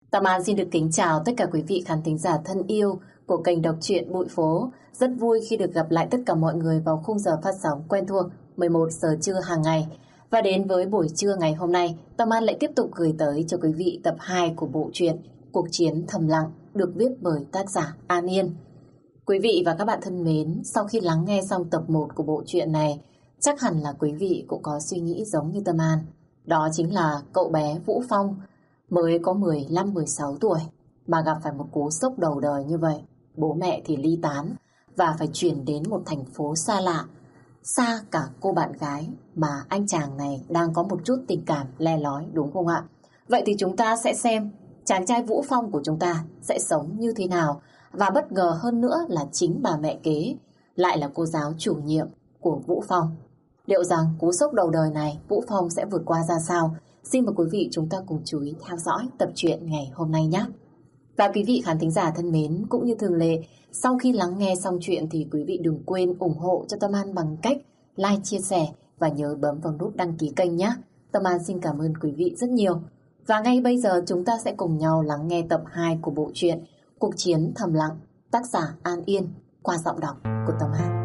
Tâm An xin được kính chào tất cả quý vị khán thính giả thân yêu của kênh đọc truyện Bụi Phố. Rất vui khi được gặp lại tất cả mọi người vào khung giờ phát sóng quen thuộc 11 giờ trưa hàng ngày. Và đến với buổi trưa ngày hôm nay, Tâm An lại tiếp tục gửi tới cho quý vị tập 2 của bộ truyện Cuộc chiến thầm lặng được viết bởi tác giả An Yên. Quý vị và các bạn thân mến, sau khi lắng nghe xong tập 1 của bộ truyện này, chắc hẳn là quý vị cũng có suy nghĩ giống như Tâm An. Đó chính là cậu bé Vũ Phong mới có 15-16 tuổi mà gặp phải một cú sốc đầu đời như vậy. Bố mẹ thì ly tán và phải chuyển đến một thành phố xa lạ, xa cả cô bạn gái mà anh chàng này đang có một chút tình cảm le lói, đúng không ạ? Vậy thì chúng ta sẽ xem chàng trai Vũ Phong của chúng ta sẽ sống như thế nào, và bất ngờ hơn nữa là chính bà mẹ kế lại là cô giáo chủ nhiệm của Vũ Phong. Liệu rằng cú sốc đầu đời này Vũ Phong sẽ vượt qua ra sao? Xin mời quý vị chúng ta cùng chú ý theo dõi tập truyện ngày hôm nay nhé. Và quý vị khán thính giả thân mến, cũng như thường lệ, sau khi lắng nghe xong chuyện thì quý vị đừng quên ủng hộ cho Tâm An bằng cách like, chia sẻ và nhớ bấm vào nút đăng ký kênh nhé. Tâm An xin cảm ơn quý vị rất nhiều. Và ngay bây giờ chúng ta sẽ cùng nhau lắng nghe tập 2 của bộ truyện Cuộc chiến thầm lặng, tác giả An Yên, qua giọng đọc của Tâm An.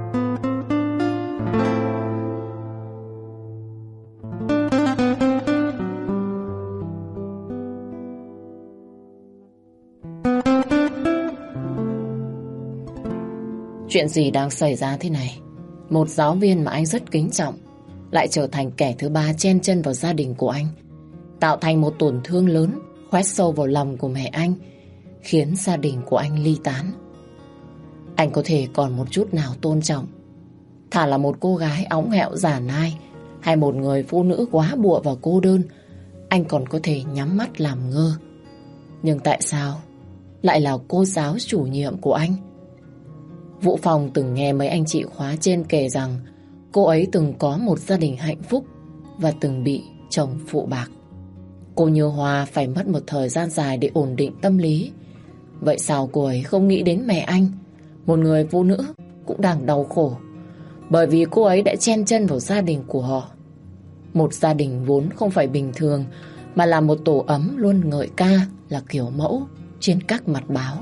Chuyện gì đang xảy ra thế này? Một giáo viên mà anh rất kính trọng lại trở thành kẻ thứ ba chen chân vào gia đình của anh, tạo thành một tổn thương lớn khoét sâu vào lòng của mẹ anh, khiến gia đình của anh ly tán. Anh có thể còn một chút nào tôn trọng, thà là một cô gái óng ẹo giả nai hay một người phụ nữ quá bụa và cô đơn, anh còn có thể nhắm mắt làm ngơ. Nhưng tại sao lại là cô giáo chủ nhiệm của anh? Vũ Phong từng nghe mấy anh chị khóa trên kể rằng cô ấy từng có một gia đình hạnh phúc và từng bị chồng phụ bạc. Cô Như Hoa phải mất một thời gian dài để ổn định tâm lý. Vậy sao cô ấy không nghĩ đến mẹ anh, một người phụ nữ cũng đang đau khổ bởi vì cô ấy đã chen chân vào gia đình của họ. Một gia đình vốn không phải bình thường mà là một tổ ấm luôn ngợi ca là kiểu mẫu trên các mặt báo.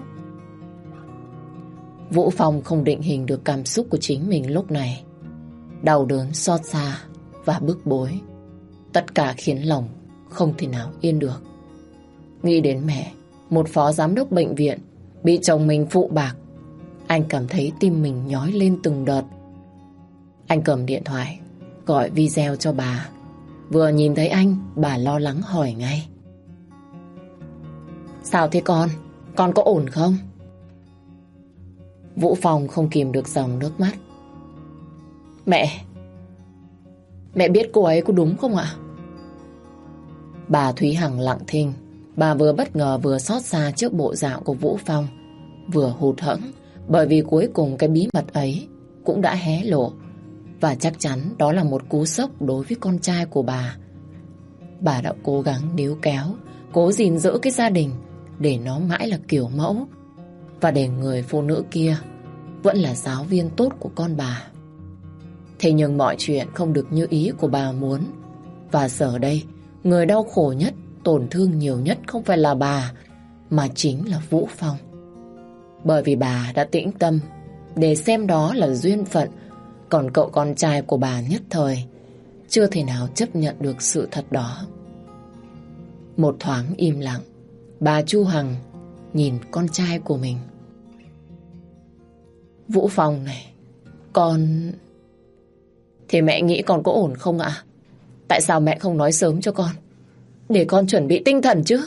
Vũ Phong không định hình được cảm xúc của chính mình lúc này. Đau đớn, xót xa và bức bối. Tất cả khiến lòng không thể nào yên được. Nghĩ đến mẹ, một phó giám đốc bệnh viện, bị chồng mình phụ bạc, anh cảm thấy tim mình nhói lên từng đợt. Anh cầm điện thoại, gọi video cho bà. Vừa nhìn thấy anh, bà lo lắng hỏi ngay: "Sao thế con? Con có ổn không?" Vũ Phong không kìm được dòng nước mắt. Mẹ biết cô ấy có đúng không ạ?" Bà Thúy Hằng lặng thinh. Bà vừa bất ngờ vừa xót xa trước bộ dạng của Vũ Phong, vừa hụt hẫng bởi vì cuối cùng cái bí mật ấy cũng đã hé lộ, và chắc chắn đó là một cú sốc đối với con trai của bà. Bà đã cố gắng níu kéo, cố gìn giữ cái gia đình để nó mãi là kiểu mẫu, và để người phụ nữ kia vẫn là giáo viên tốt của con bà. Thế nhưng mọi chuyện không được như ý của bà muốn. Và giờ đây, người đau khổ nhất, tổn thương nhiều nhất không phải là bà, mà chính là Vũ Phong. Bởi vì bà đã tĩnh tâm để xem đó là duyên phận, còn cậu con trai của bà nhất thời chưa thể nào chấp nhận được sự thật đó. Một thoáng im lặng, bà Chu Hằng nhìn con trai của mình. "Vũ Phong này, con..." "Thì mẹ nghĩ con có ổn không ạ? Tại sao mẹ không nói sớm cho con, để con chuẩn bị tinh thần chứ?"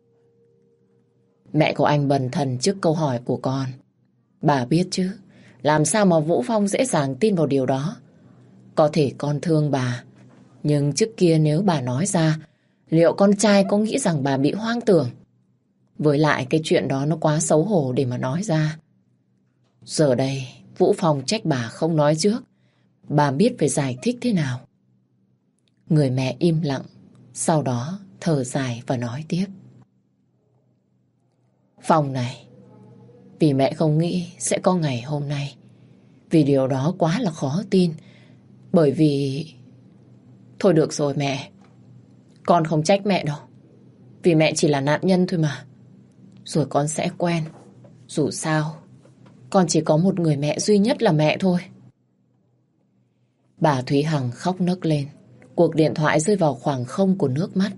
Mẹ của anh bần thần trước câu hỏi của con. Bà biết chứ, làm sao mà Vũ Phong dễ dàng tin vào điều đó. Có thể con thương bà, nhưng trước kia nếu bà nói ra, liệu con trai có nghĩ rằng bà bị hoang tưởng? Với lại cái chuyện đó nó quá xấu hổ để mà nói ra. Giờ đây, Vũ Phong trách bà không nói trước. Bà biết phải giải thích thế nào. Người mẹ im lặng, sau đó thở dài và nói tiếp: "Phong này, vì mẹ không nghĩ sẽ có ngày hôm nay. Vì điều đó quá là khó tin. Bởi vì..." "Thôi được rồi mẹ, con không trách mẹ đâu. Vì mẹ chỉ là nạn nhân thôi mà. rồi con sẽ quen. Dù sao, con chỉ có một người mẹ duy nhất là mẹ thôi. Bà Thúy Hằng khóc nấc lên. Cuộc điện thoại rơi vào khoảng không của nước mắt.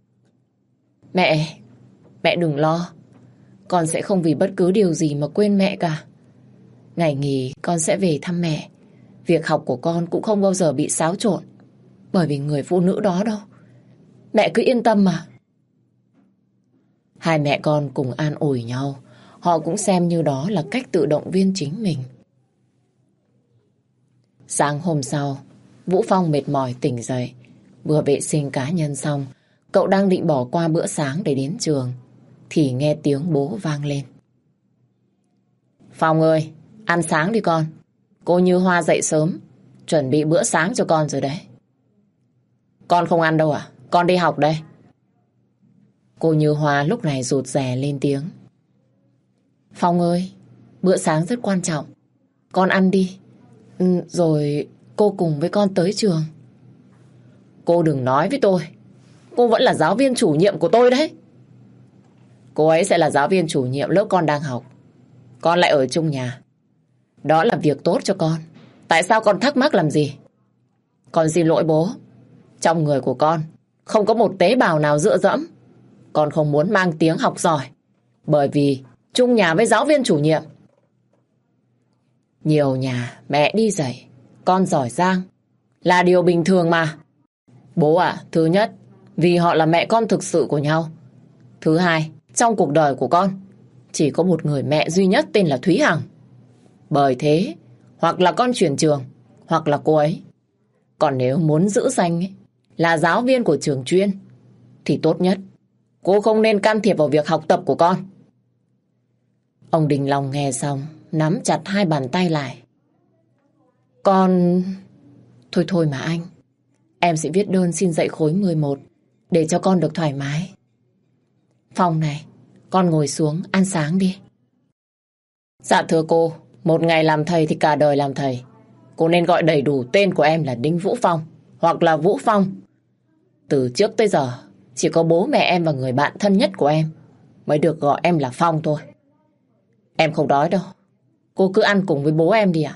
Mẹ đừng lo. Con sẽ không vì bất cứ điều gì mà quên mẹ cả. Ngày nghỉ con sẽ về thăm mẹ. Việc học của con cũng không bao giờ bị xáo trộn bởi vì người phụ nữ đó đâu. Mẹ cứ yên tâm mà. Hai mẹ con cùng an ủi nhau. Họ cũng xem như đó là cách tự động viên chính mình. Sáng hôm sau, Vũ Phong mệt mỏi tỉnh dậy. Vừa vệ sinh cá nhân xong, cậu đang định bỏ qua bữa sáng để đến trường thì nghe tiếng bố vang lên. Phong ơi, ăn sáng đi con. Cô Như Hoa dậy sớm, chuẩn bị bữa sáng cho con rồi đấy. Con không ăn đâu à? Con đi học đây. Cô Như Hoa lúc này rụt rè lên tiếng. Phong ơi, bữa sáng rất quan trọng. Con ăn đi. Rồi cô cùng với con tới trường. Cô đừng nói với tôi. Cô vẫn là giáo viên chủ nhiệm của tôi đấy. Cô ấy sẽ là giáo viên chủ nhiệm lớp con đang học. Con lại ở chung nhà. Đó là việc tốt cho con. Tại sao con thắc mắc làm gì? Con xin lỗi bố. Trong người của con không có một tế bào nào dựa dẫm. Con không muốn mang tiếng học giỏi bởi vì chung nhà với giáo viên chủ nhiệm. Nhiều nhà mẹ đi dạy, con giỏi giang là điều bình thường mà. Bố ạ, thứ nhất, vì họ là mẹ con thực sự của nhau. Thứ hai, trong cuộc đời của con chỉ có một người mẹ duy nhất tên là Thúy Hằng. Bởi thế, hoặc là con chuyển trường, hoặc là cô ấy. Còn nếu muốn giữ danh là giáo viên của trường chuyên, thì tốt nhất cô không nên can thiệp vào việc học tập của con. Ông Đình Long nghe xong, nắm chặt hai bàn tay lại. Con... Thôi mà anh. Em sẽ viết đơn xin dạy khối 11 để cho con được thoải mái. Phong này, con ngồi xuống ăn sáng đi. Dạ thưa cô, một ngày làm thầy thì cả đời làm thầy. Cô nên gọi đầy đủ tên của em là Đinh Vũ Phong hoặc là Vũ Phong. Từ trước tới giờ chỉ có bố mẹ em và người bạn thân nhất của em mới được gọi em là Phong thôi. Em không đói đâu. Cô cứ ăn cùng với bố em đi ạ.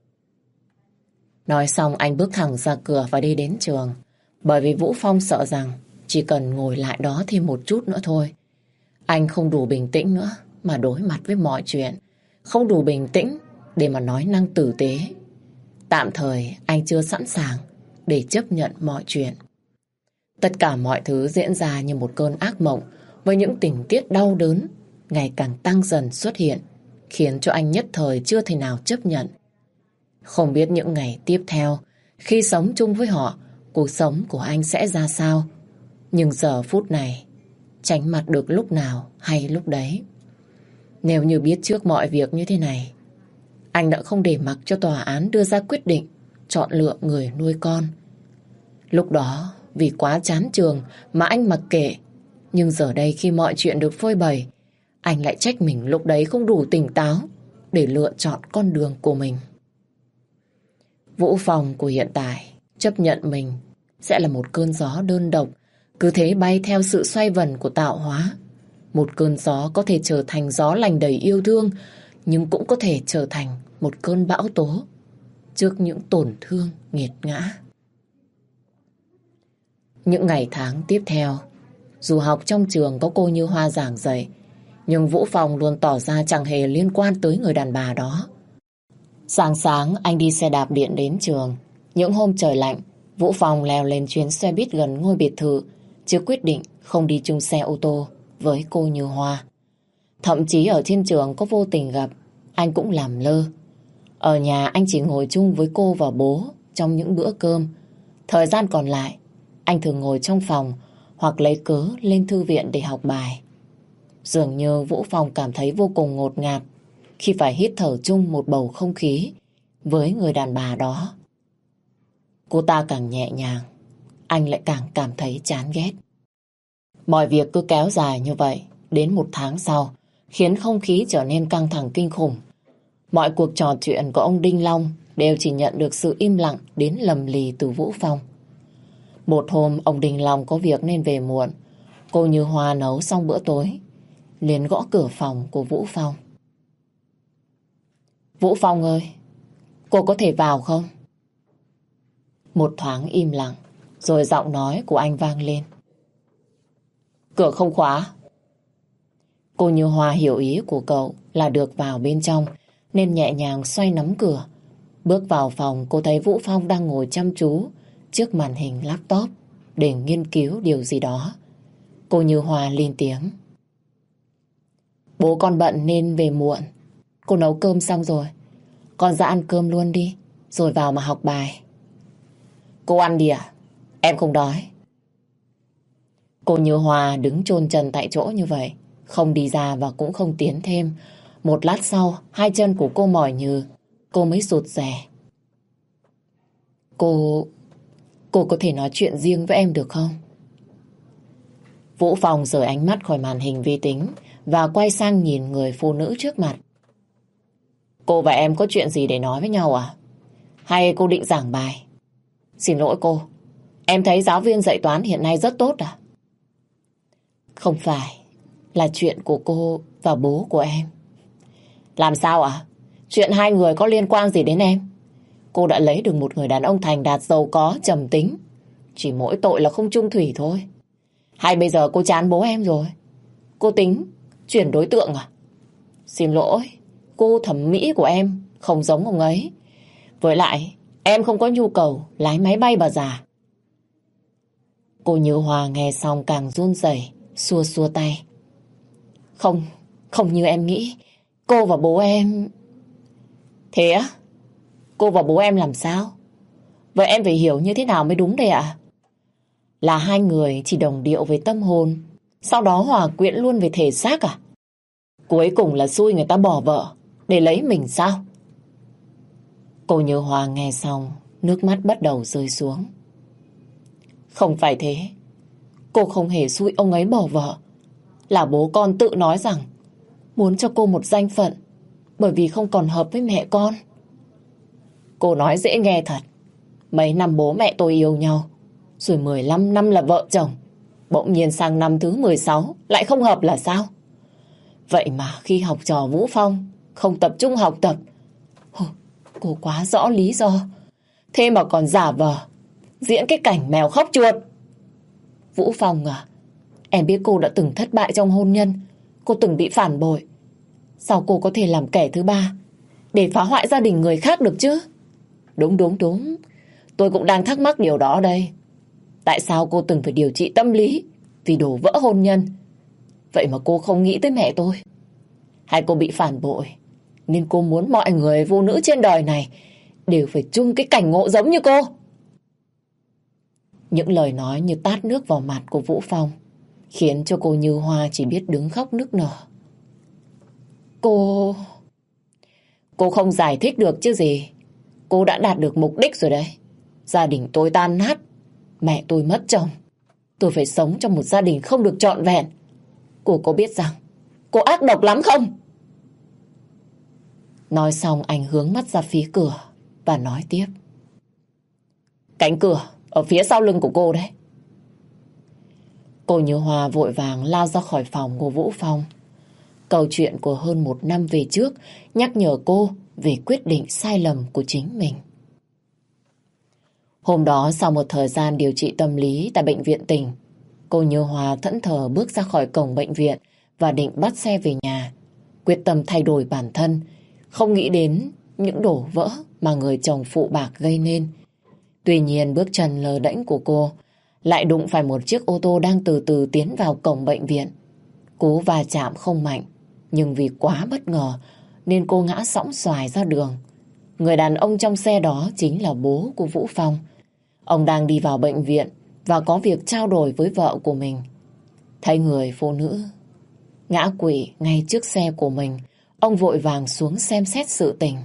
Nói xong anh bước thẳng ra cửa và đi đến trường. Bởi vì Vũ Phong sợ rằng chỉ cần ngồi lại đó thêm một chút nữa thôi. Anh không đủ bình tĩnh nữa mà đối mặt với mọi chuyện. Không đủ bình tĩnh để mà nói năng tử tế. Tạm thời anh chưa sẵn sàng để chấp nhận mọi chuyện. Tất cả mọi thứ diễn ra như một cơn ác mộng với những tình tiết đau đớn ngày càng tăng dần xuất hiện, khiến cho anh nhất thời chưa thể nào chấp nhận. Không biết những ngày tiếp theo, khi sống chung với họ, cuộc sống của anh sẽ ra sao. Nhưng giờ phút này, tránh mặt được lúc nào hay lúc đấy. Nếu như biết trước mọi việc như thế này, anh đã không để mặc cho tòa án đưa ra quyết định chọn lựa người nuôi con. Lúc đó, vì quá chán trường mà anh mặc kệ. Nhưng giờ đây khi mọi chuyện được phơi bày, anh lại trách mình lúc đấy không đủ tỉnh táo để lựa chọn con đường của mình. Vũ Phong của hiện tại chấp nhận mình sẽ là một cơn gió đơn độc, cứ thế bay theo sự xoay vần của tạo hóa. Một cơn gió có thể trở thành gió lành đầy yêu thương, nhưng cũng có thể trở thành một cơn bão tố trước những tổn thương nghiệt ngã. Những ngày tháng tiếp theo, dù học trong trường có cô Như Hoa giảng dạy, nhưng Vũ Phong luôn tỏ ra chẳng hề liên quan tới người đàn bà đó. Sáng sáng anh đi xe đạp điện đến trường. Những hôm trời lạnh, Vũ Phong leo lên chuyến xe buýt gần ngôi biệt thự, chứ quyết định không đi chung xe ô tô với cô Như Hoa. Thậm chí ở trên trường có vô tình gặp, anh cũng làm lơ. Ở nhà anh chỉ ngồi chung với cô và bố trong những bữa cơm. Thời gian còn lại, anh thường ngồi trong phòng hoặc lấy cớ lên thư viện để học bài. Dường như Vũ Phong cảm thấy vô cùng ngột ngạt khi phải hít thở chung một bầu không khí với người đàn bà đó. Cô ta càng nhẹ nhàng, anh lại càng cảm thấy chán ghét. Mọi việc cứ kéo dài như vậy đến một tháng sau, khiến không khí trở nên căng thẳng kinh khủng. Mọi cuộc trò chuyện của ông Đinh Long đều chỉ nhận được sự im lặng đến lầm lì từ Vũ Phong. Một hôm ông Đinh Long có việc nên về muộn. Cô Như Hoa nấu xong bữa tối liền gõ cửa phòng của Vũ Phong. Vũ Phong ơi, cô có thể vào không? Một thoáng im lặng, rồi giọng nói của anh vang lên. Cửa không khóa. Cô Như Hoa hiểu ý của cậu là được vào bên trong, nên nhẹ nhàng xoay nắm cửa. Bước vào phòng, cô thấy Vũ Phong đang ngồi chăm chú trước màn hình laptop để nghiên cứu điều gì đó. Cô Như Hoa lên tiếng. Bố con bận nên về muộn. Cô nấu cơm xong rồi. Con ra ăn cơm luôn đi, rồi vào mà học bài. Cô ăn đi à? Em không đói. Cô Như Hoa đứng chôn chân tại chỗ như vậy, không đi ra và cũng không tiến thêm. Một lát sau, hai chân của cô mỏi nhừ, cô mới rụt rè. Cô có thể nói chuyện riêng với em được không? Vũ Phong rời ánh mắt khỏi màn hình vi tính và quay sang nhìn người phụ nữ trước mặt. Cô và em có chuyện gì để nói với nhau à? Hay cô định giảng bài? Xin lỗi cô, em thấy giáo viên dạy toán hiện nay rất tốt à? Không phải, là chuyện của cô và bố của em. Làm sao ạ? Chuyện hai người có liên quan gì đến em? Cô đã lấy được một người đàn ông thành đạt, giàu có, trầm tính. Chỉ mỗi tội là không chung thủy thôi. Hay bây giờ cô chán bố em rồi? Cô tính chuyển đối tượng à? Xin lỗi, cô thẩm mỹ của em không giống ông ấy. Với lại, em không có nhu cầu lái máy bay bà già. Cô Như Hoa nghe xong càng run rẩy, xua xua tay. Không như em nghĩ. Cô và bố em... Thế á? Cô và bố em làm sao? Vậy em phải hiểu như thế nào mới đúng đây ạ? Là hai người chỉ đồng điệu về tâm hồn, sau đó hòa quyện luôn về thể xác à? Cuối cùng là xui người ta bỏ vợ để lấy mình sao? Cô Như Hoa nghe xong, nước mắt bắt đầu rơi xuống. Không phải thế. Cô không hề xui ông ấy bỏ vợ. Là bố con tự nói rằng muốn cho cô một danh phận, bởi vì không còn hợp với mẹ con. Cô nói dễ nghe thật. Mấy năm bố mẹ tôi yêu nhau, rồi 15 năm là vợ chồng, bỗng nhiên sang năm thứ 16 lại không hợp là sao? Vậy mà khi học trò Vũ Phong không tập trung học tập, cô quá rõ lý do. Thế mà còn giả vờ diễn cái cảnh mèo khóc chuột. Vũ Phong à, em biết cô đã từng thất bại trong hôn nhân, cô từng bị phản bội. Sao cô có thể làm kẻ thứ ba để phá hoại gia đình người khác được chứ? Đúng. Tôi cũng đang thắc mắc điều đó đây. Tại sao cô từng phải điều trị tâm lý vì đổ vỡ hôn nhân? Vậy mà cô không nghĩ tới mẹ tôi. Hay cô bị phản bội nên cô muốn mọi người phụ nữ trên đời này đều phải chung cái cảnh ngộ giống như cô? Những lời nói như tát nước vào mặt của Vũ Phong khiến cho cô Như Hoa chỉ biết đứng khóc nức nở. Cô không giải thích được chứ gì. Cô đã đạt được mục đích rồi đấy. Gia đình tôi tan nát, mẹ tôi mất chồng. Tôi phải sống trong một gia đình không được trọn vẹn. Cô có biết rằng cô ác độc lắm không? Nói xong anh hướng mắt ra phía cửa và nói tiếp. Cánh cửa ở phía sau lưng của cô đấy. Cô Như Hoa vội vàng lao ra khỏi phòng của Vũ Phong. Câu chuyện của hơn 1 năm về trước nhắc nhở cô về quyết định sai lầm của chính mình. Hôm đó sau một thời gian điều trị tâm lý tại bệnh viện tỉnh, cô Như Hoa thẫn thờ bước ra khỏi cổng bệnh viện và định bắt xe về nhà, quyết tâm thay đổi bản thân, không nghĩ đến những đổ vỡ mà người chồng phụ bạc gây nên. Tuy nhiên bước chân lờ đễnh của cô lại đụng phải một chiếc ô tô đang từ từ tiến vào cổng bệnh viện. Cú va chạm không mạnh, nhưng vì quá bất ngờ nên cô ngã sõng xoài ra đường. Người đàn ông trong xe đó chính là bố của Vũ Phong. Ông đang đi vào bệnh viện và có việc trao đổi với vợ của mình. Thấy người phụ nữ ngã quỵ ngay trước xe của mình, ông vội vàng xuống xem xét sự tình.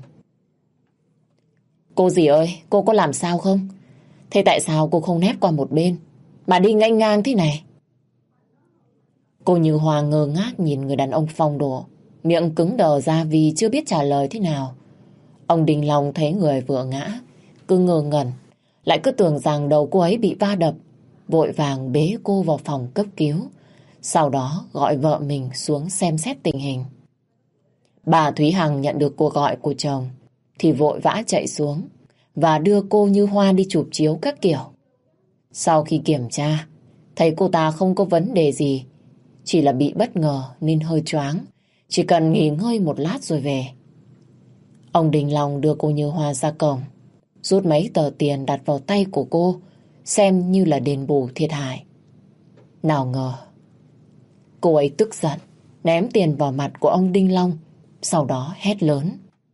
Cô dì ơi, cô có làm sao không? Thế tại sao cô không nép qua một bên mà đi nghênh ngang thế này? Cô Như Hoa ngơ ngác nhìn người đàn ông phong độ, miệng cứng đờ ra vì chưa biết trả lời thế nào. Ông Đình Long thấy người vừa ngã, cứ ngơ ngẩn, lại cứ tưởng rằng đầu cô ấy bị va đập, vội vàng bế cô vào phòng cấp cứu. sau đó gọi vợ mình xuống xem xét tình hình. Bà Thúy Hằng nhận được cuộc gọi của chồng thì vội vã chạy xuống và đưa cô Như Hoa đi chụp chiếu các kiểu. Sau khi kiểm tra, thấy cô ta không có vấn đề gì, chỉ là bị bất ngờ nên hơi choáng, chỉ cần nghỉ ngơi một lát rồi về. Ông Đình Long đưa cô Như Hoa ra cổng, rút mấy tờ tiền đặt vào tay của cô, xem như là đền bù thiệt hại. Nào ngờ, cô ấy tức giận, ném tiền vào mặt của ông Đinh Long, sau đó hét lớn.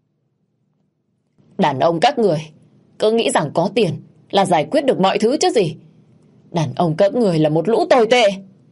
Đàn ông các người, cứ nghĩ rằng có tiền là giải quyết được mọi thứ chứ gì. Đàn ông các người là một lũ tồi tệ.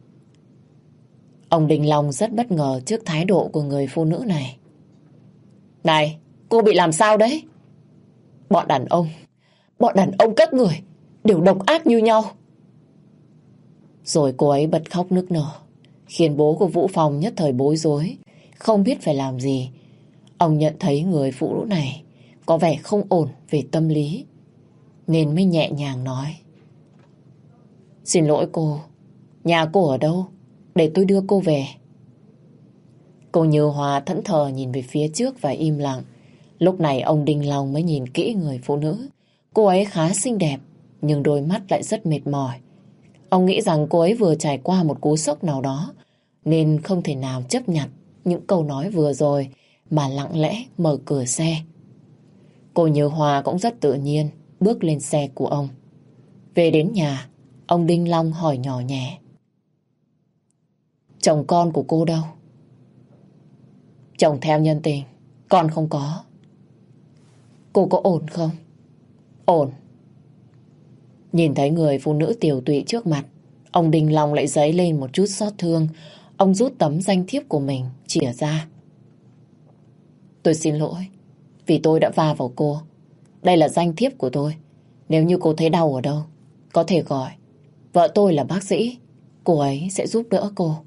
Ông Đinh Long rất bất ngờ trước thái độ của người phụ nữ này. Này, cô bị làm sao đấy? Bọn đàn ông các người đều độc ác như nhau. Rồi cô ấy bật khóc nức nở, khiến bố của Vũ Phong nhất thời bối rối, không biết phải làm gì. Ông nhận thấy người phụ nữ này có vẻ không ổn về tâm lý, nên mới nhẹ nhàng nói. Xin lỗi cô, nhà cô ở đâu? Để tôi đưa cô về. Cô Như Hoa thẫn thờ nhìn về phía trước và im lặng. Lúc này ông Đinh Long mới nhìn kỹ người phụ nữ. Cô ấy khá xinh đẹp, nhưng đôi mắt lại rất mệt mỏi. Ông nghĩ rằng cô ấy vừa trải qua một cú sốc nào đó, nên không thể nào chấp nhận những câu nói vừa rồi mà lặng lẽ mở cửa xe. Cô Như Hoa cũng rất tự nhiên bước lên xe của ông. Về đến nhà, ông Đinh Long hỏi nhỏ nhẹ. Chồng con của cô đâu? Chồng theo nhân tình, con không có. Cô có ổn không? Ổn. Nhìn thấy người phụ nữ tiều tụy trước mặt, ông Đinh Long lại dấy lên một chút xót thương. Ông rút tấm danh thiếp của mình chìa ra. Tôi xin lỗi vì tôi đã va vào cô. Đây là danh thiếp của tôi. Nếu như cô thấy đau ở đâu, có thể gọi. Vợ tôi là bác sĩ, cô ấy sẽ giúp đỡ cô.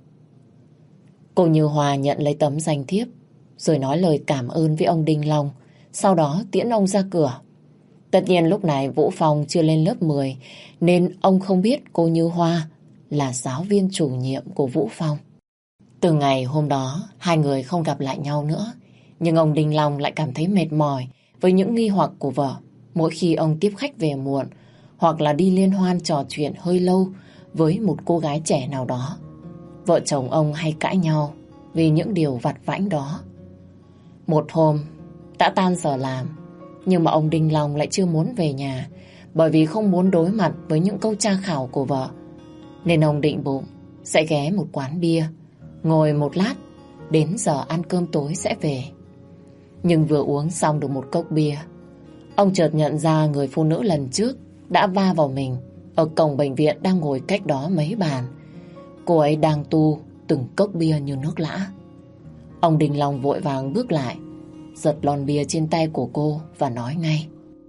Cô Như Hoa nhận lấy tấm danh thiếp, rồi nói lời cảm ơn với ông Đinh Long, sau đó tiễn ông ra cửa. Tất nhiên lúc này Vũ Phong chưa lên lớp 10, nên ông không biết cô Như Hoa là giáo viên chủ nhiệm của Vũ Phong. Từ ngày hôm đó, hai người không gặp lại nhau nữa, nhưng ông Đinh Long lại cảm thấy mệt mỏi với những nghi hoặc của vợ. Mỗi khi ông tiếp khách về muộn, hoặc là đi liên hoan trò chuyện hơi lâu với một cô gái trẻ nào đó, vợ chồng ông hay cãi nhau vì những điều vặt vãnh đó. Một hôm, đã tan giờ làm, nhưng mà ông Đinh Long lại chưa muốn về nhà, bởi vì không muốn đối mặt với những câu tra khảo của vợ. Nên ông định bụng sẽ ghé một quán bia, ngồi một lát, đến giờ ăn cơm tối sẽ về. Nhưng vừa uống xong được một cốc bia, ông chợt nhận ra người phụ nữ lần trước đã va vào mình ở cổng bệnh viện đang ngồi cách đó mấy bàn. Cô ấy đang tu từng cốc bia như nước lã. Ông Đinh Long vội vàng bước lại, giật lon bia trên tay của cô và nói ngay.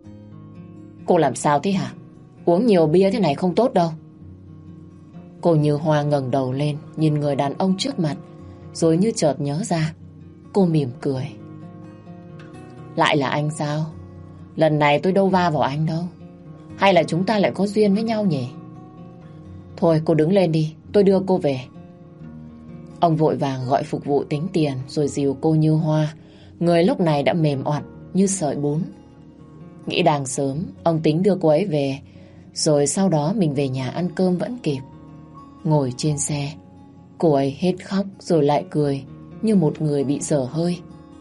Cô làm sao thế hả? Uống nhiều bia thế này không tốt đâu. Cô Như Hoa ngẩng đầu lên nhìn người đàn ông trước mặt, rồi như chợt nhớ ra, cô mỉm cười. Lại là anh sao? Lần này tôi đâu va vào anh đâu. Hay là chúng ta lại có duyên với nhau nhỉ? Thôi cô đứng lên đi, tôi đưa cô về. Ông vội vàng gọi phục vụ tính tiền rồi dìu cô Như Hoa. Người lúc này đã mềm oặt như sợi bún. Nghĩ đang sớm, ông tính đưa cô ấy về, rồi sau đó mình về nhà ăn cơm vẫn kịp. Ngồi trên xe, cô ấy hết khóc rồi lại cười như một người bị dở hơi.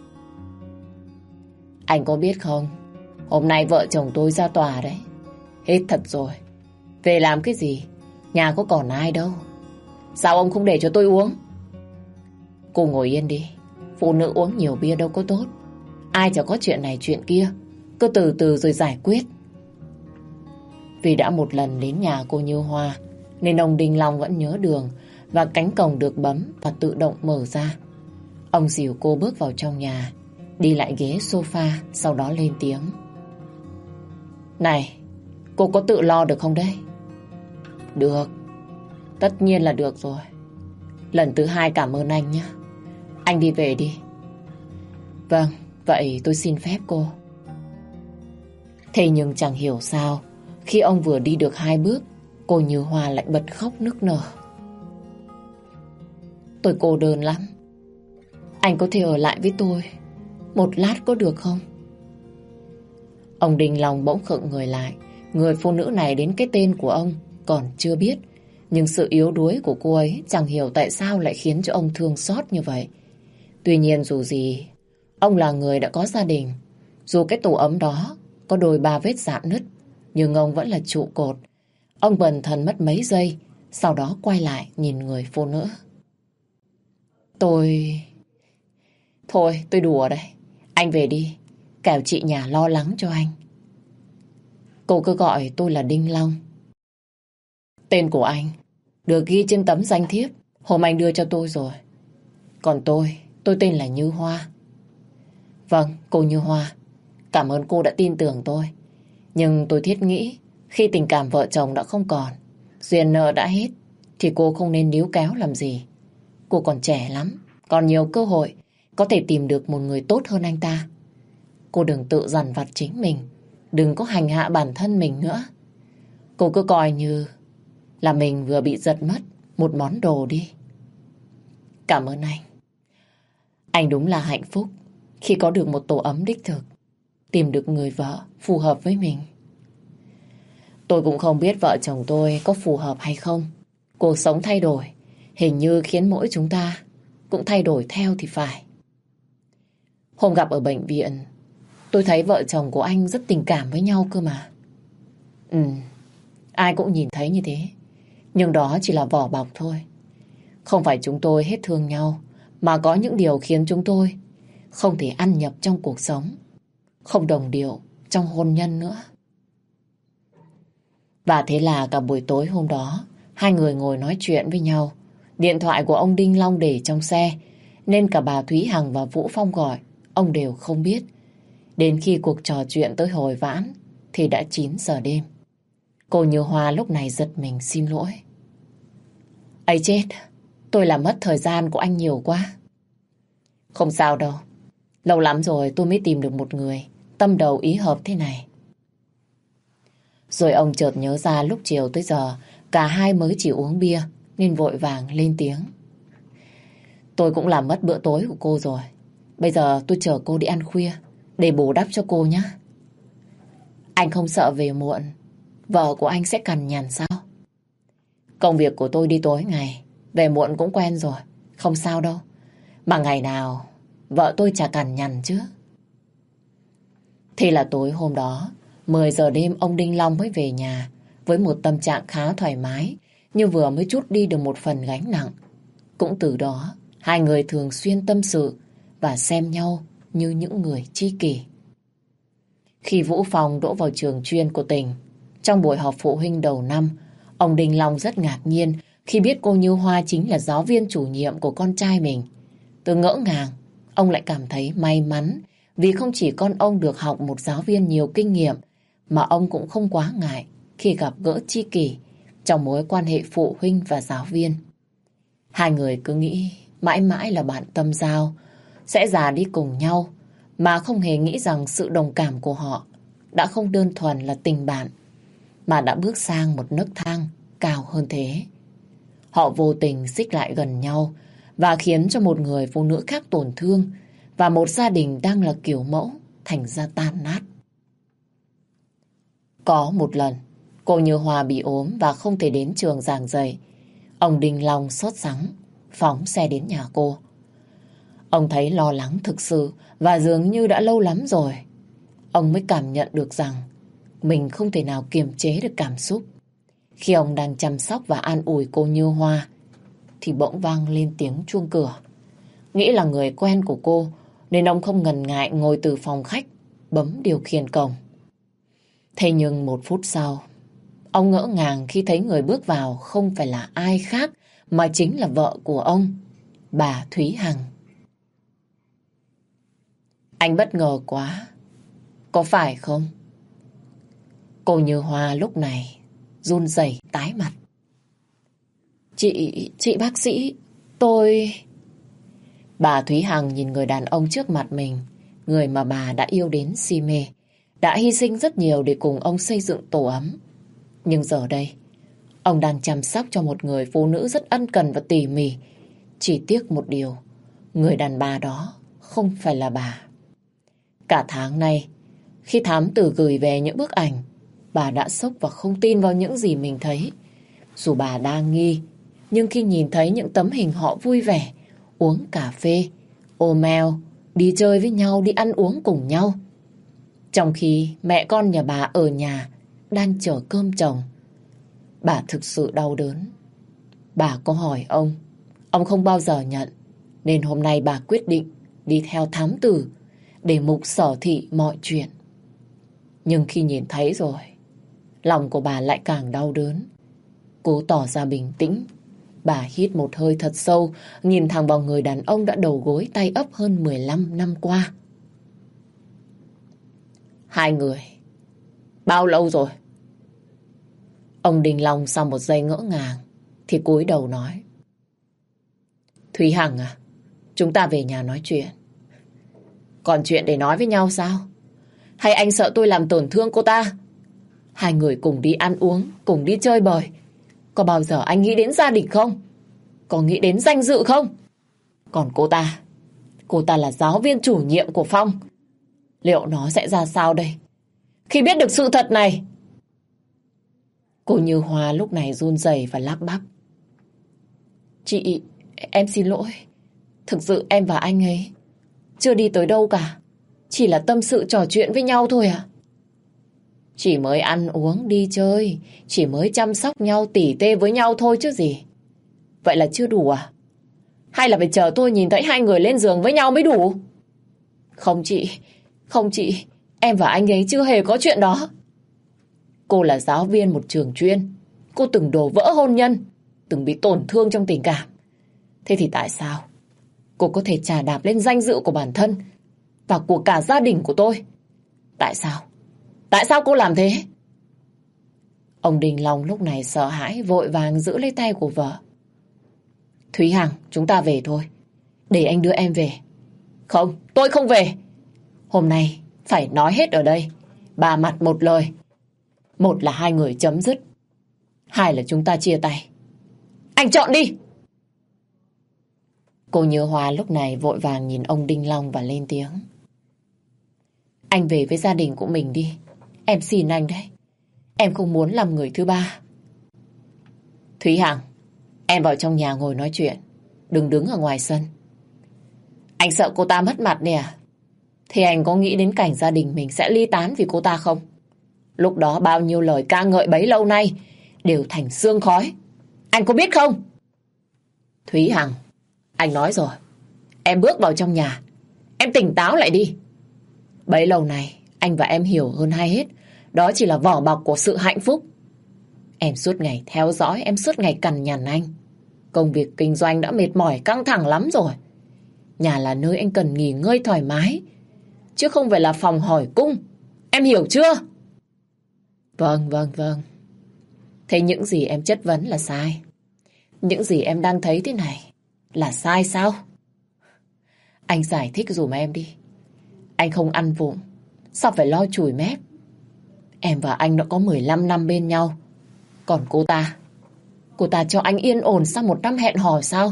Anh có biết không, hôm nay vợ chồng tôi ra tòa đấy. Hết thật rồi. Về làm cái gì? Nhà có còn ai đâu. Sao ông không để cho tôi uống? Cô ngồi yên đi. Phụ nữ uống nhiều bia đâu có tốt. Ai chả có chuyện này chuyện kia. Cứ từ từ rồi giải quyết. Vì đã một lần đến nhà cô Như Hoa, nên ông Đinh Long vẫn nhớ đường, và cánh cổng được bấm và tự động mở ra. Ông dìu cô bước vào trong nhà, đi lại ghế sofa, sau đó lên tiếng. Này, cô có tự lo được không đấy? Được. Tất nhiên là được rồi. Lần thứ 2 cảm ơn anh nhé. Anh đi về đi. Vâng, vậy tôi xin phép cô. Thế nhưng chẳng hiểu sao, khi ông vừa đi được 2 bước, cô Như Hoa lại bật khóc nức nở. Tôi cô đơn lắm. Anh có thể ở lại với tôi một lát có được không? Ông Đình Long bỗng khựng người lại. Người phụ nữ này đến cái tên của ông còn chưa biết, nhưng sự yếu đuối của cô ấy chẳng hiểu tại sao lại khiến cho ông thương xót như vậy. Tuy nhiên dù gì, ông là người đã có gia đình. Dù cái tổ ấm đó có đôi ba vết rạn nứt, nhưng ông vẫn là trụ cột. Ông bần thần mất mấy giây, sau đó quay lại nhìn người phụ nữ. Thôi, tôi đùa đây. Anh về đi, kẻo chị nhà lo lắng cho anh. Cô cứ gọi tôi là Đinh Long. Tên của anh được ghi trên tấm danh thiếp hôm anh đưa cho tôi rồi. Còn tôi tên là Như Hoa. Vâng, cô Như Hoa. Cảm ơn cô đã tin tưởng tôi. Nhưng tôi thiết nghĩ khi tình cảm vợ chồng đã không còn, duyên nợ đã hết, thì cô không nên níu kéo làm gì. Cô còn trẻ lắm, còn nhiều cơ hội có thể tìm được một người tốt hơn anh ta. Cô đừng tự dằn vặt chính mình, đừng có hành hạ bản thân mình nữa. Cô cứ coi như là mình vừa bị giật mất một món đồ đi. Cảm ơn anh. Anh đúng là hạnh phúc khi có được một tổ ấm đích thực, tìm được người vợ phù hợp với mình. Tôi cũng không biết vợ chồng tôi có phù hợp hay không. Cuộc sống thay đổi, hình như khiến mỗi chúng ta cũng thay đổi theo thì phải. Hôm gặp ở bệnh viện, tôi thấy vợ chồng của anh rất tình cảm với nhau cơ mà. Ai cũng nhìn thấy như thế. Nhưng đó chỉ là vỏ bọc thôi. Không phải chúng tôi hết thương nhau, mà có những điều khiến chúng tôi không thể ăn nhập trong cuộc sống, không đồng điệu trong hôn nhân nữa. Và thế là cả buổi tối hôm đó, hai người ngồi nói chuyện với nhau. Điện thoại của ông Đinh Long để trong xe, nên cả bà Thúy Hằng và Vũ Phong gọi, ông đều không biết. Đến khi cuộc trò chuyện tới hồi vãn, thì đã 9 giờ đêm. Cô Như Hoa lúc này giật mình xin lỗi. Ấy chết, tôi làm mất thời gian của anh nhiều quá. Không sao đâu, lâu lắm rồi tôi mới tìm được một người tâm đầu ý hợp thế này. Rồi ông chợt nhớ ra lúc chiều tới giờ cả hai mới chỉ uống bia, nên vội vàng lên tiếng. Tôi cũng làm mất bữa tối của cô rồi. Bây giờ tôi chở cô đi ăn khuya để bù đắp cho cô nhé. Anh không sợ về muộn vợ của anh sẽ cằn nhằn sao? Công việc của tôi đi tối ngày, về muộn cũng quen rồi, không sao đâu. Mà ngày nào vợ tôi chả cằn nhằn chứ. Thế là tối hôm đó 10 giờ đêm ông Đinh Long mới về nhà với một tâm trạng khá thoải mái, như vừa mới trút đi được một phần gánh nặng. Cũng từ đó hai người thường xuyên tâm sự và xem nhau như những người tri kỷ. Khi Vũ Phong đỗ vào trường chuyên của tỉnh, trong buổi họp phụ huynh đầu năm, ông Đinh Long rất ngạc nhiên khi biết cô Như Hoa chính là giáo viên chủ nhiệm của con trai mình. Từ ngỡ ngàng, ông lại cảm thấy may mắn vì không chỉ con ông được học một giáo viên nhiều kinh nghiệm, mà ông cũng không quá ngại khi gặp gỡ tri kỷ trong mối quan hệ phụ huynh và giáo viên. Hai người cứ nghĩ mãi mãi là bạn tâm giao, sẽ già đi cùng nhau, mà không hề nghĩ rằng sự đồng cảm của họ đã không đơn thuần là tình bạn, mà đã bước sang một nấc thang cao hơn thế. Họ vô tình xích lại gần nhau và khiến cho một người phụ nữ khác tổn thương, và một gia đình đang là kiểu mẫu thành ra tan nát. Có một lần, cô Như Hoa bị ốm và không thể đến trường giảng dạy. Ông Đinh Long sốt sắng, phóng xe đến nhà cô. Ông thấy lo lắng thực sự và dường như đã lâu lắm rồi. Ông mới cảm nhận được rằng mình không thể nào kiềm chế được cảm xúc. Khi ông đang chăm sóc và an ủi cô Như Hoa, thì bỗng vang lên tiếng chuông cửa. Nghĩ là người quen của cô, nên ông không ngần ngại ngồi từ phòng khách, bấm điều khiển cổng. Thế nhưng 1 phút sau, ông ngỡ ngàng khi thấy người bước vào không phải là ai khác, mà chính là vợ của ông, bà Thúy Hằng. Anh bất ngờ quá, có phải không? Cô Như Hoa lúc này run rẩy tái mặt. Chị bác sĩ, tôi... Bà Thúy Hằng nhìn người đàn ông trước mặt mình, người mà bà đã yêu đến si mê, đã hy sinh rất nhiều để cùng ông xây dựng tổ ấm. Nhưng giờ đây, ông đang chăm sóc cho một người phụ nữ rất ân cần và tỉ mỉ, Chỉ tiếc một điều, người đàn bà đó không phải là bà. Cả tháng nay, khi thám tử gửi về những bức ảnh, bà đã sốc và không tin vào những gì mình thấy. Dù bà đang nghi, nhưng khi nhìn thấy những tấm hình họ vui vẻ, uống cà phê, ôm eo, đi chơi với nhau, đi ăn uống cùng nhau. Trong khi mẹ con nhà bà ở nhà đang chờ cơm chồng, bà thực sự đau đớn. Bà có hỏi ông không bao giờ nhận, nên hôm nay bà quyết định đi theo thám tử để mục sở thị mọi chuyện. Nhưng khi nhìn thấy rồi, lòng của bà lại càng đau đớn. Cố tỏ ra bình tĩnh, bà hít một hơi thật sâu, nhìn thẳng vào người đàn ông đã đầu gối tay ấp hơn 15 năm qua. Hai người, bao lâu rồi? Ông Đình Long sau một giây ngỡ ngàng, thì cúi đầu nói. Thúy Hằng à, chúng ta về nhà nói chuyện. Còn chuyện để nói với nhau sao? Hay anh sợ tôi làm tổn thương cô ta? Hai người cùng đi ăn uống, cùng đi chơi bời. Có bao giờ anh nghĩ đến gia đình không? Có nghĩ đến danh dự không? Còn cô ta là giáo viên chủ nhiệm của Phong. Liệu nó sẽ ra sao đây? Khi biết được sự thật này. Cô Như Hoa lúc này run rẩy và lắp bắp. Chị, em xin lỗi. Thực sự em và anh ấy chưa đi tới đâu cả. Chỉ là tâm sự trò chuyện với nhau thôi à? Chỉ mới ăn uống đi chơi, chỉ mới chăm sóc nhau tỉ tê với nhau thôi chứ gì. Vậy là chưa đủ à? Hay là phải chờ tôi nhìn thấy hai người lên giường với nhau mới đủ? Không chị, em và anh ấy chưa hề có chuyện đó. Cô là giáo viên một trường chuyên. Cô từng đổ vỡ hôn nhân, từng bị tổn thương trong tình cảm. Thế thì tại sao cô có thể chà đạp lên danh dự của bản thân và của cả gia đình của tôi? Tại sao? Tại sao cô làm thế? Ông Đình Long lúc này sợ hãi vội vàng giữ lấy tay của vợ. Thúy Hằng, chúng ta về thôi. Để anh đưa em về. Không, tôi không về. Hôm nay phải nói hết ở đây. Ba mặt một lời. Một là hai người chấm dứt. Hai là chúng ta chia tay. Anh chọn đi. Cô Như Hoa lúc này vội vàng nhìn ông Đinh Long và lên tiếng. Anh về với gia đình của mình đi. Em xin anh đấy. Em không muốn làm người thứ ba. Thúy Hằng, em vào trong nhà ngồi nói chuyện. Đừng đứng ở ngoài sân. Anh sợ cô ta mất mặt nè. Thì anh có nghĩ đến cảnh gia đình mình sẽ ly tán vì cô ta không? Lúc đó bao nhiêu lời ca ngợi bấy lâu nay đều thành sương khói. Anh có biết không? Thúy Hằng, anh nói rồi. Em bước vào trong nhà. Em tỉnh táo lại đi. Bấy lâu nay anh và em hiểu hơn hay hết. Đó chỉ là vỏ bọc của sự hạnh phúc. Em suốt ngày theo dõi, em suốt ngày cằn nhằn anh. Công việc kinh doanh đã mệt mỏi căng thẳng lắm rồi. Nhà là nơi anh cần nghỉ ngơi thoải mái, chứ không phải là phòng hỏi cung. Em hiểu chưa? Vâng. Thế những gì em chất vấn là sai. Những gì em đang thấy thế này là sai sao? Anh giải thích dùm em đi. Anh không ăn vụng, sao phải lo chùi mép? Em và anh đã có 15 năm bên nhau. Còn cô ta cho anh yên ổn sau 1 năm hẹn hò sao?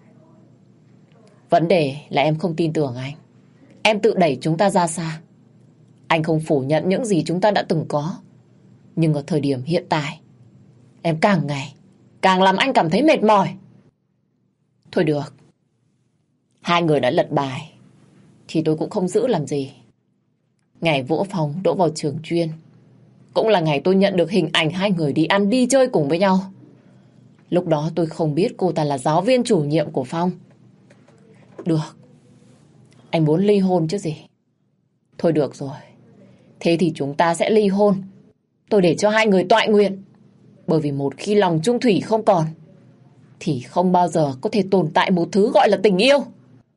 Vấn đề là em không tin tưởng anh. Em tự đẩy chúng ta ra xa. Anh không phủ nhận những gì chúng ta đã từng có. Nhưng ở thời điểm hiện tại, em càng ngày càng làm anh cảm thấy mệt mỏi. Thôi được. Hai người đã lật bài thì tôi cũng không giữ làm gì. Ngày Vũ Phong đỗ vào trường chuyên cũng là ngày tôi nhận được hình ảnh hai người đi ăn đi chơi cùng với nhau. Lúc đó tôi không biết cô ta là giáo viên chủ nhiệm của Phong. Được. Anh muốn ly hôn chứ gì. Thôi được rồi. Thế thì chúng ta sẽ ly hôn. Tôi để cho hai người toại nguyện. Bởi vì một khi lòng chung thủy không còn thì không bao giờ có thể tồn tại một thứ gọi là tình yêu.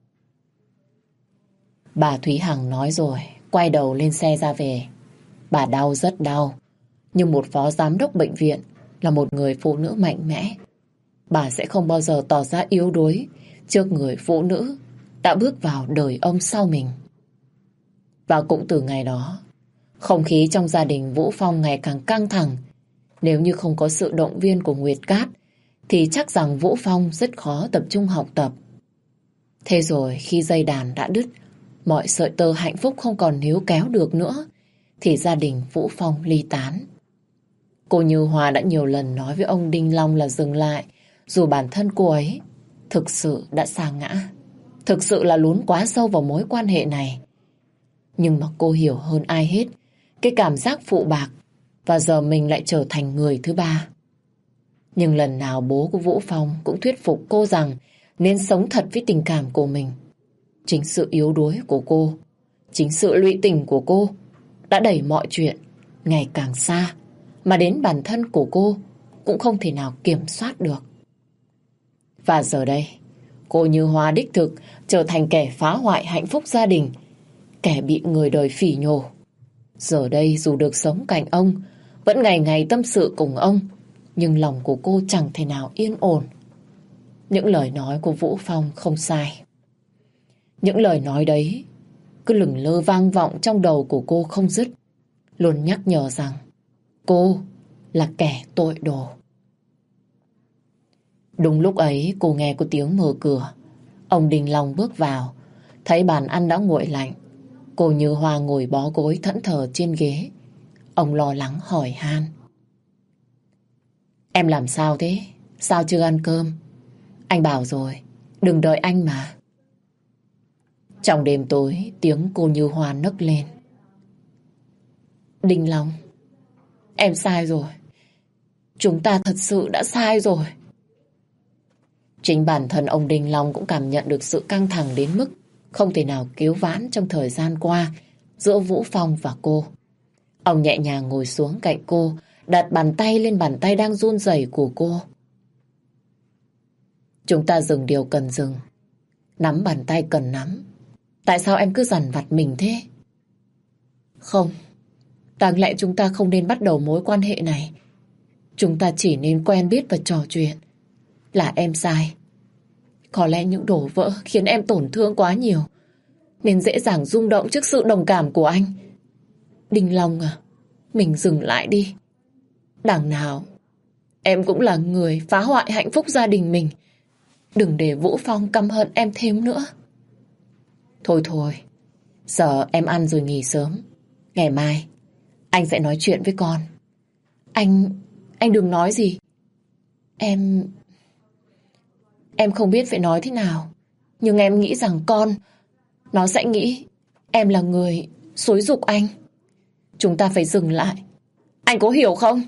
Bà Thúy Hằng nói rồi, quay đầu lên xe ra về. Bà đau rất đau. Nhưng một phó giám đốc bệnh viện là một người phụ nữ mạnh mẽ. Bà sẽ không bao giờ tỏ ra yếu đuối trước người phụ nữ đã bước vào đời ông sau mình. Và cũng từ ngày đó, không khí trong gia đình Vũ Phong ngày càng căng thẳng. Nếu như không có sự động viên của Nguyệt Cát thì chắc rằng Vũ Phong rất khó tập trung học tập. Thế rồi khi dây đàn đã đứt, mọi sợi tơ hạnh phúc không còn níu kéo được nữa, thì gia đình Vũ Phong ly tán. Cô Như Hoa đã nhiều lần nói với ông Đinh Long là dừng lại, dù bản thân cô ấy thực sự đã sa ngã, thực sự là lún quá sâu vào mối quan hệ này. Nhưng mà cô hiểu hơn ai hết cái cảm giác phụ bạc, và giờ mình lại trở thành người thứ ba. Nhưng lần nào bố của Vũ Phong cũng thuyết phục cô rằng nên sống thật với tình cảm của mình. Chính sự yếu đuối của cô, chính sự lụy tình của cô đã đẩy mọi chuyện ngày càng xa, mà đến bản thân của cô cũng không thể nào kiểm soát được. Và giờ đây, cô Như Hoa đích thực trở thành kẻ phá hoại hạnh phúc gia đình, kẻ bị người đời phỉ nhổ. Giờ đây dù được sống cạnh ông, vẫn ngày ngày tâm sự cùng ông, nhưng lòng của cô chẳng thể nào yên ổn. Những lời nói của Vũ Phong không sai. Những lời nói đấy cứ lửng lơ vang vọng trong đầu của cô không dứt, luôn nhắc nhở rằng cô là kẻ tội đồ. Đúng lúc ấy cô nghe có tiếng mở cửa. Ông Đình Long bước vào, thấy bàn ăn đã nguội lạnh. Cô Như Hoa ngồi bó gối thẫn thờ trên ghế. Ông lo lắng hỏi han: Em làm sao thế? Sao chưa ăn cơm? Anh bảo rồi, đừng đợi anh mà. Trong đêm tối, tiếng cô Như Hoa nấc lên: Đình Long, em sai rồi. Chúng ta thật sự đã sai rồi. Chính bản thân ông Đình Long cũng cảm nhận được sự căng thẳng đến mức không thể nào cứu vãn trong thời gian qua giữa Vũ Phong và cô. Ông nhẹ nhàng ngồi xuống cạnh cô, đặt bàn tay lên bàn tay đang run rẩy của cô. Chúng ta dừng điều cần dừng, nắm bàn tay cần nắm. Tại sao em cứ dằn vặt mình thế? Không, đáng lẽ chúng ta không nên bắt đầu mối quan hệ này. Chúng ta chỉ nên quen biết và trò chuyện. Là em sai. Có lẽ những đổ vỡ khiến em tổn thương quá nhiều, nên dễ dàng rung động trước sự đồng cảm của anh. Đinh Long à, mình dừng lại đi. Đằng nào em cũng là người phá hoại hạnh phúc gia đình mình. Đừng để Vũ Phong căm hận em thêm nữa. Thôi thôi, giờ em ăn rồi nghỉ sớm. Ngày mai anh sẽ nói chuyện với con. Anh đừng nói gì. Em không biết phải nói thế nào, nhưng em nghĩ rằng nó sẽ nghĩ em là người xúi giục anh. Chúng ta phải dừng lại. Anh có hiểu không?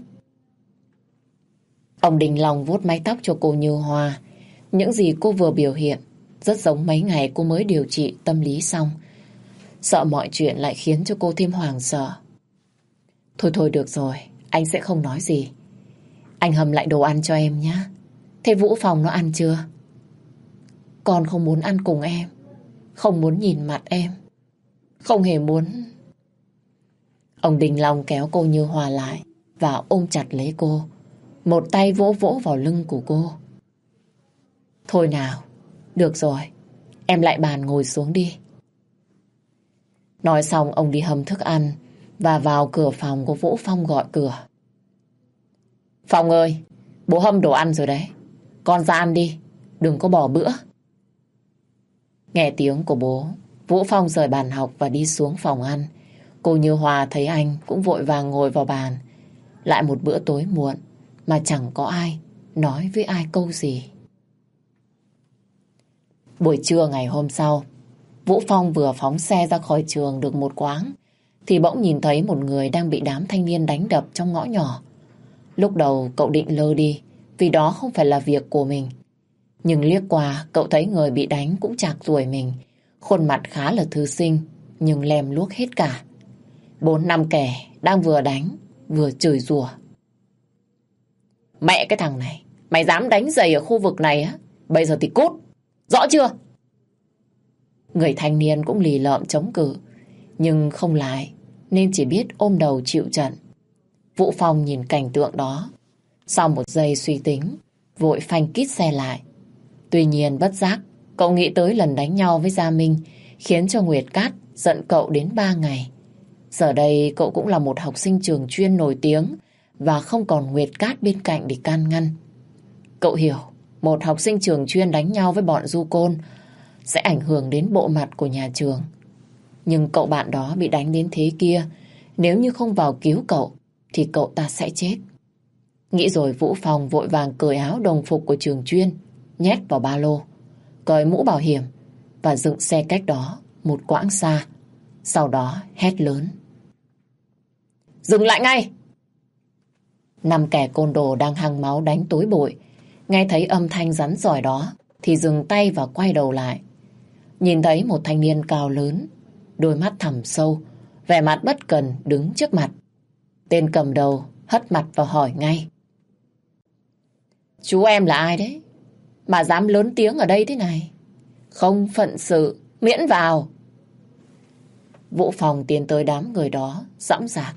Ông Đình Long vuốt mái tóc cho cô Như Hoa. Những gì cô vừa biểu hiện rất giống mấy ngày cô mới điều trị tâm lý xong. Sợ mọi chuyện lại khiến cho cô thêm hoảng sợ. Thôi thôi được rồi, anh sẽ không nói gì. Anh hầm lại đồ ăn cho em nhé. Thế Vũ Phong nó ăn chưa? Con không muốn ăn cùng em, không muốn nhìn mặt em, không hề muốn. Ông Đình Long kéo cô Như Hoa lại và ôm chặt lấy cô. Một tay vỗ vỗ vào lưng của cô. Thôi nào, được rồi, em lại bàn ngồi xuống đi. Nói xong ông đi hầm thức ăn và vào cửa phòng của Vũ Phong gọi cửa. Phong ơi, bố hâm đồ ăn rồi đấy. Con ra ăn đi, đừng có bỏ bữa. Nghe tiếng của bố, Vũ Phong rời bàn học và đi xuống phòng ăn. Cô Như Hoa thấy anh cũng vội vàng ngồi vào bàn. Lại một bữa tối muộn mà chẳng có ai nói với ai câu gì. Buổi trưa ngày hôm sau, Vũ Phong vừa phóng xe ra khỏi trường được một quãng thì bỗng nhìn thấy một người đang bị đám thanh niên đánh đập trong ngõ nhỏ. Lúc đầu cậu định lơ đi vì đó không phải là việc của mình. Nhưng liếc qua cậu thấy người bị đánh cũng chạc tuổi mình. Khuôn mặt khá là thư sinh nhưng lem luốc hết cả. 4-5 kẻ đang vừa đánh vừa chửi rủa. Mẹ cái thằng này, mày dám đánh giày ở khu vực này á? Bây giờ thì cút, rõ chưa? Người thanh niên cũng lì lợm chống cự nhưng không lại nên chỉ biết ôm đầu chịu trận. Vũ Phong nhìn cảnh tượng đó, sau một giây suy tính vội phanh kít xe lại. Tuy nhiên bất giác cậu nghĩ tới lần đánh nhau với Gia Minh khiến cho Nguyệt Cát giận cậu đến 3 ngày. Giờ đây cậu cũng là một học sinh trường chuyên nổi tiếng và không còn Nguyệt Cát bên cạnh để can ngăn. Cậu hiểu, một học sinh trường chuyên đánh nhau với bọn du côn sẽ ảnh hưởng đến bộ mặt của nhà trường. Nhưng cậu bạn đó bị đánh đến thế kia, nếu như không vào cứu cậu thì cậu ta sẽ chết. Nghĩ rồi Vũ Phong vội vàng cởi áo đồng phục của trường chuyên, nhét vào ba lô, cởi mũ bảo hiểm và dựng xe cách đó một quãng xa. Sau đó hét lớn: dừng lại ngay! 5 kẻ côn đồ đang hăng máu đánh tối bụi, nghe thấy âm thanh rắn rỏi đó thì dừng tay và quay đầu lại. Nhìn thấy một thanh niên cao lớn, đôi mắt thẳm sâu, vẻ mặt bất cần đứng trước mặt. Tên cầm đầu hất mặt và hỏi ngay: chú em là ai đấy mà dám lớn tiếng ở đây thế này? Không phận sự, miễn vào. Vũ Phong tiến tới đám người đó, dõng dạc: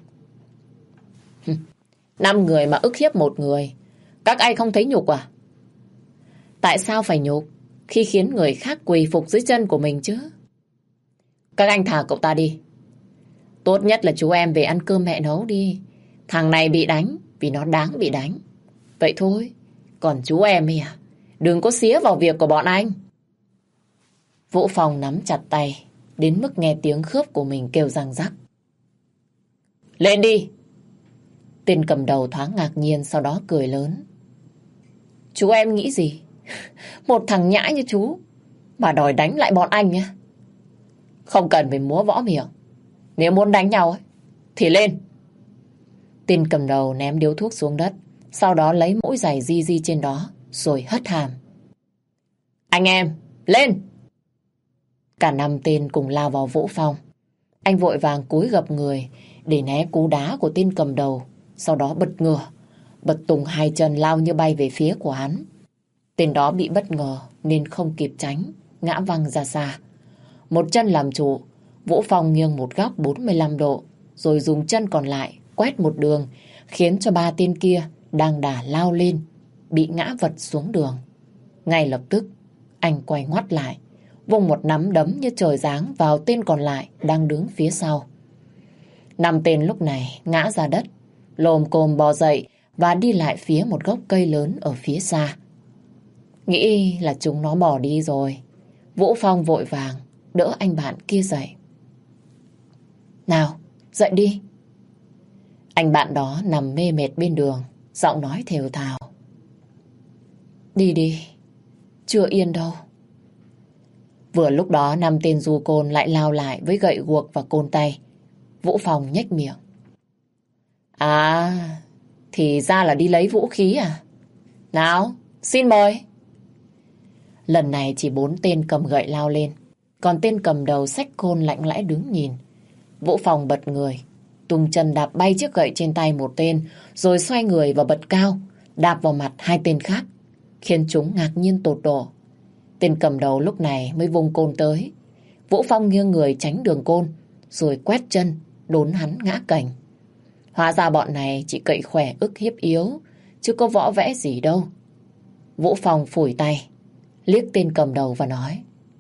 5 người mà ức hiếp một người, các anh không thấy nhục à? Tại sao phải nhục khi khiến người khác quỳ phục dưới chân của mình chứ? Các anh thả cậu ta đi. Tốt nhất là chú em về ăn cơm mẹ nấu đi. Thằng này bị đánh vì nó đáng bị đánh. Vậy thôi. Còn chú em ấy à, đừng có xía vào việc của bọn anh. Vũ Phong nắm chặt tay, đến mức nghe tiếng khớp của mình kêu răng rắc. Lên đi! Tên cầm đầu thoáng ngạc nhiên, sau đó cười lớn. Chú em nghĩ gì? Một thằng nhãi như chú mà đòi đánh lại bọn anh nhá. Không cần phải múa võ miệng. Nếu muốn đánh nhau ấy, thì lên. Tên cầm đầu ném điếu thuốc xuống đất, sau đó lấy mũi giày di di trên đó, rồi hất hàm. Anh em, lên! Cả 5 tên cùng lao vào Vũ Phong. Anh vội vàng cúi gập người để né cú đá của tên cầm đầu, sau đó bật ngửa, bật tung 2 chân lao như bay về phía của hắn. Tên đó bị bất ngờ nên không kịp tránh, ngã văng ra xa. Một chân làm chủ, Vũ Phong nghiêng một góc 45 độ, rồi dùng chân còn lại quét một đường, khiến cho 3 tên kia đang đà lao lên bị ngã vật xuống đường. Ngay lập tức, anh quay ngoắt lại, vung một nắm đấm như trời giáng vào tên còn lại đang đứng phía sau. 5 tên lúc này ngã ra đất, lồm cồm bò dậy và đi lại phía một gốc cây lớn ở phía xa. Nghĩ là chúng nó bỏ đi rồi, Vũ Phong vội vàng đỡ anh bạn kia dậy. Nào, dậy đi. Anh bạn đó nằm mê mệt bên đường, giọng nói thều thào. Đi đi, chưa yên đâu. Vừa lúc đó 5 tên du côn lại lao lại với gậy guộc và côn tay. Vũ Phong nhếch miệng. À, thì ra là đi lấy vũ khí à? Nào, xin mời. Lần này chỉ 4 tên cầm gậy lao lên, còn tên cầm đầu xách côn lạnh lẽo đứng nhìn. Vũ Phong bật người, tung chân đạp bay chiếc gậy trên tay một tên, rồi xoay người và bật cao, đạp vào mặt 2 tên khác, khiến chúng ngạc nhiên tột độ. Tên cầm đầu lúc này mới vung côn tới. Vũ Phong nghiêng người tránh đường côn, rồi quét chân, đốn hắn ngã cành. Hóa ra bọn này chỉ cậy khỏe ức hiếp yếu, chứ có võ vẽ gì đâu. Vũ Phong phủi tay, liếc tên cầm đầu và nói.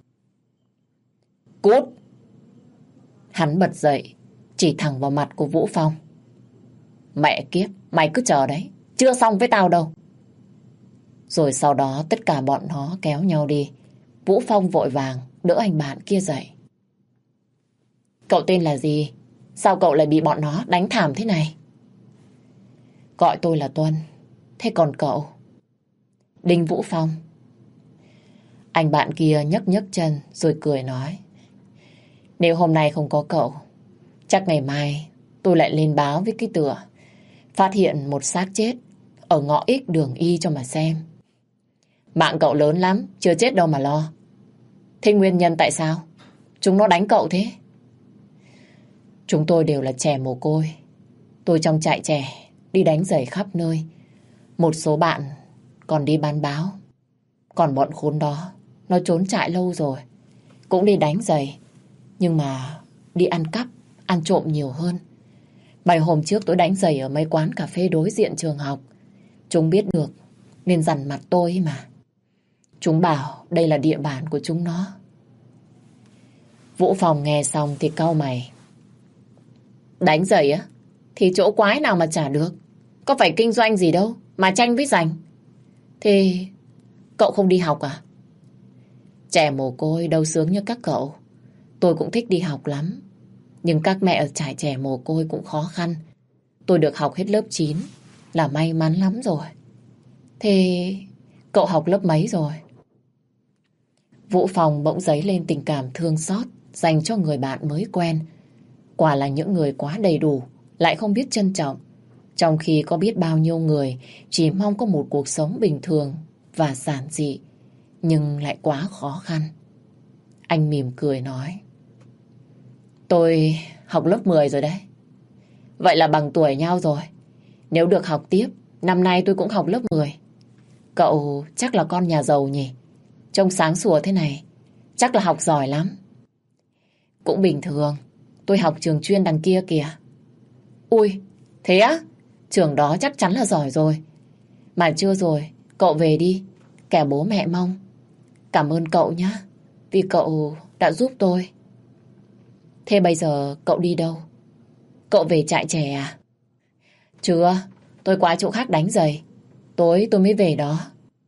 Cút! Hắn bật dậy, chỉ thẳng vào mặt của Vũ Phong. Mẹ kiếp, mày cứ chờ đấy, chưa xong với tao đâu. Rồi sau đó tất cả bọn nó kéo nhau đi. Vũ Phong vội vàng đỡ anh bạn kia dậy. Cậu tên là gì? Sao cậu lại bị bọn nó đánh thảm thế này? Gọi tôi là Tuân. Thế còn cậu? Đinh Vũ Phong. Anh bạn kia nhấc nhấc chân rồi cười nói. Nếu hôm nay không có cậu, chắc ngày mai tôi lại lên báo với cái tựa, phát hiện một xác chết ở ngõ X đường Y cho mà xem. Mạng cậu lớn lắm, chưa chết đâu mà lo. Thế nguyên nhân tại sao chúng nó đánh cậu thế? Chúng tôi đều là trẻ mồ côi. Tôi trong trại trẻ, đi đánh giày khắp nơi. Một số bạn còn đi bán báo. Còn bọn khốn đó, nó trốn trại lâu rồi, cũng đi đánh giày, nhưng mà đi ăn cắp, ăn trộm nhiều hơn. Mấy hôm trước tôi đánh giày ở mấy quán cà phê đối diện trường học. Chúng biết được nên dằn mặt tôi ấy mà. Chúng bảo đây là địa bàn của chúng nó. Vũ Phong nghe xong thì cau mày. Đánh giày á? Thì chỗ quái nào mà trả được? Có phải kinh doanh gì đâu mà tranh với giành. Thế cậu không đi học à? Trẻ mồ côi đâu sướng như các cậu. Tôi cũng thích đi học lắm. Nhưng các mẹ ở trại trẻ mồ côi cũng khó khăn. Tôi được học hết lớp 9 là may mắn lắm rồi. Thế cậu học lớp mấy rồi? Vũ Phong bỗng dấy lên tình cảm thương xót dành cho người bạn mới quen. Quả là những người quá đầy đủ, lại không biết trân trọng. Trong khi có biết bao nhiêu người chỉ mong có một cuộc sống bình thường và giản dị, nhưng lại quá khó khăn. Anh mỉm cười nói. Tôi học lớp 10 rồi đấy. Vậy là bằng tuổi nhau rồi. Nếu được học tiếp, năm nay tôi cũng học lớp 10. Cậu chắc là con nhà giàu nhỉ? Trông sáng sủa thế này, chắc là học giỏi lắm. Cũng bình thường, tôi học trường chuyên đằng kia kìa. Ui, thế á? Trường đó chắc chắn là giỏi rồi. Mà chưa rồi, cậu về đi, kẻo bố mẹ mong. Cảm ơn cậu nhé, vì cậu đã giúp tôi. Thế bây giờ cậu đi đâu? Cậu về trại trẻ à? Chưa, tôi qua chỗ khác đánh giày. Tối tôi mới về đó.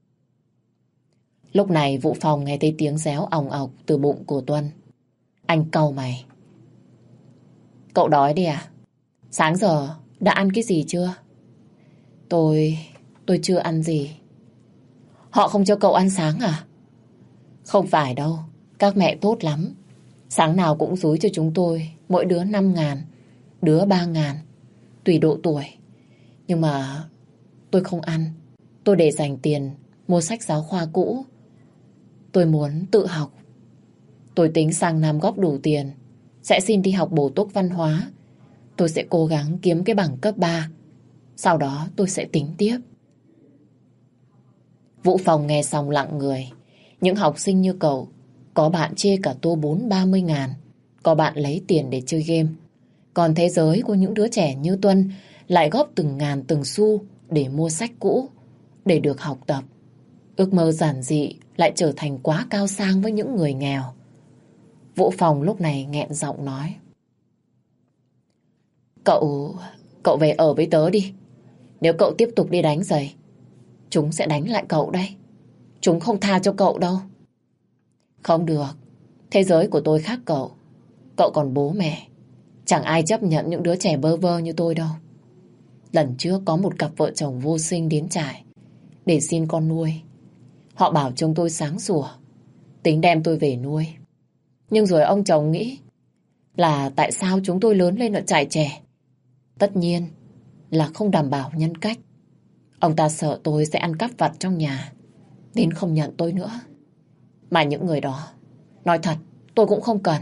Lúc này Vũ Phong nghe thấy tiếng réo òng ọc từ bụng của Tuân. Anh cau mày. Cậu đói đi à? Sáng giờ đã ăn cái gì chưa? Tôi chưa ăn gì. Họ không cho cậu ăn sáng à? Không phải đâu, các mẹ tốt lắm. Sáng nào cũng dúi cho chúng tôi mỗi đứa 5.000, đứa 3.000, tùy độ tuổi. Nhưng mà tôi không ăn. Tôi để dành tiền mua sách giáo khoa cũ. Tôi muốn tự học. Tôi tính sang năm góp đủ tiền sẽ xin đi học bổ túc văn hóa. Tôi sẽ cố gắng kiếm cái bằng cấp 3. Sau đó tôi sẽ tính tiếp. Vũ Phong nghe xong lặng người. Những học sinh như cậu, có bạn chê cả tô 40-30 ngàn, có bạn lấy tiền để chơi game. Còn thế giới của những đứa trẻ như Tuân lại góp từng ngàn từng xu để mua sách cũ, để được học tập. Ước mơ giản dị lại trở thành quá cao sang với những người nghèo. Vũ Phong lúc này nghẹn giọng nói. Cậu về ở với tớ đi. Nếu cậu tiếp tục đi đánh giày, chúng sẽ đánh lại cậu đấy. Chúng không tha cho cậu đâu. Không được. Thế giới của tôi khác cậu. Cậu còn bố mẹ. Chẳng ai chấp nhận những đứa trẻ bơ vơ như tôi đâu. Lần trước có một cặp vợ chồng vô sinh đến trại để xin con nuôi. Họ bảo trông tôi sáng sủa, tính đem tôi về nuôi. Nhưng rồi ông chồng nghĩ là tại sao chúng tôi lớn lên ở trại trẻ. Tất nhiên là không đảm bảo nhân cách. Ông ta sợ tôi sẽ ăn cắp vặt trong nhà nên không nhận tôi nữa. Mà những người đó, nói thật, tôi cũng không cần.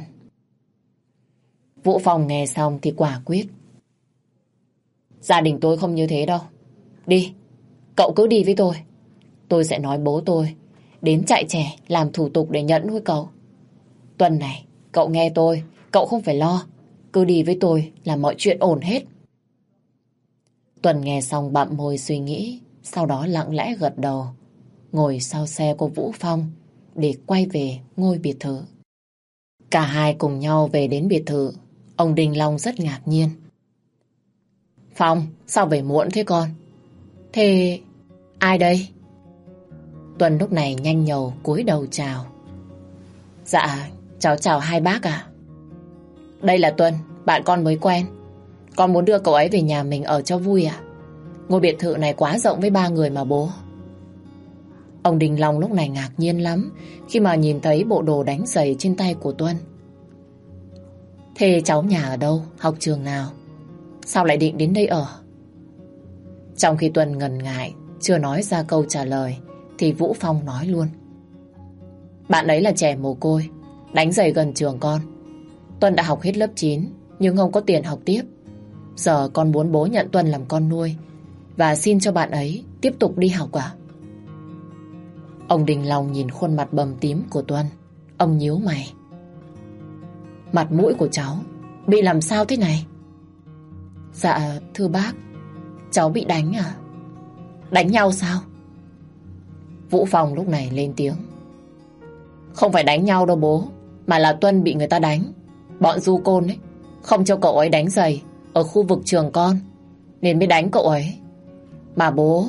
Vũ Phong nghe xong thì quả quyết. Gia đình tôi không như thế đâu. Đi, cậu cứ đi với tôi. Tôi sẽ nói bố tôi đến trại trẻ làm thủ tục để nhận nuôi cậu. Tuần này, cậu nghe tôi, cậu không phải lo. Cứ đi với tôi là mọi chuyện ổn hết. Tuần nghe xong bặm môi suy nghĩ, sau đó lặng lẽ gật đầu, ngồi sau xe của Vũ Phong để quay về ngôi biệt thự. Cả hai cùng nhau về đến biệt thự. Ông Đình Long rất ngạc nhiên. Phong, sao về muộn thế con? Thế ai đây? Tuần lúc này nhanh nhầu cúi đầu chào. Dạ, cháu chào hai bác ạ. Đây là Tuần, bạn con mới quen. Con muốn đưa cậu ấy về nhà mình ở cho vui ạ. Ngôi biệt thự này quá rộng với 3 người mà bố. Ông Đình Long lúc này ngạc nhiên lắm khi mà nhìn thấy bộ đồ đánh giày trên tay của Tuân. Thế cháu nhà ở đâu, học trường nào? Sao lại định đến đây ở? Trong khi Tuân ngần ngại, chưa nói ra câu trả lời, thì Vũ Phong nói luôn. Bạn ấy là trẻ mồ côi, đánh giày gần trường con. Tuân đã học hết lớp 9, nhưng không có tiền học tiếp. Giờ con muốn bố nhận Tuân làm con nuôi và xin cho bạn ấy tiếp tục đi học à? Ông Đình Long nhìn khuôn mặt bầm tím của Tuân. Ông nhíu mày. Mặt mũi của cháu bị làm sao thế này? Dạ thưa bác, cháu bị đánh à? Đánh nhau sao? Vũ Phong lúc này lên tiếng. Không phải đánh nhau đâu bố, mà là Tuân bị người ta đánh. Bọn du côn ấy không cho cậu ấy đánh giày ở khu vực trường con nên mới đánh cậu ấy. Mà bố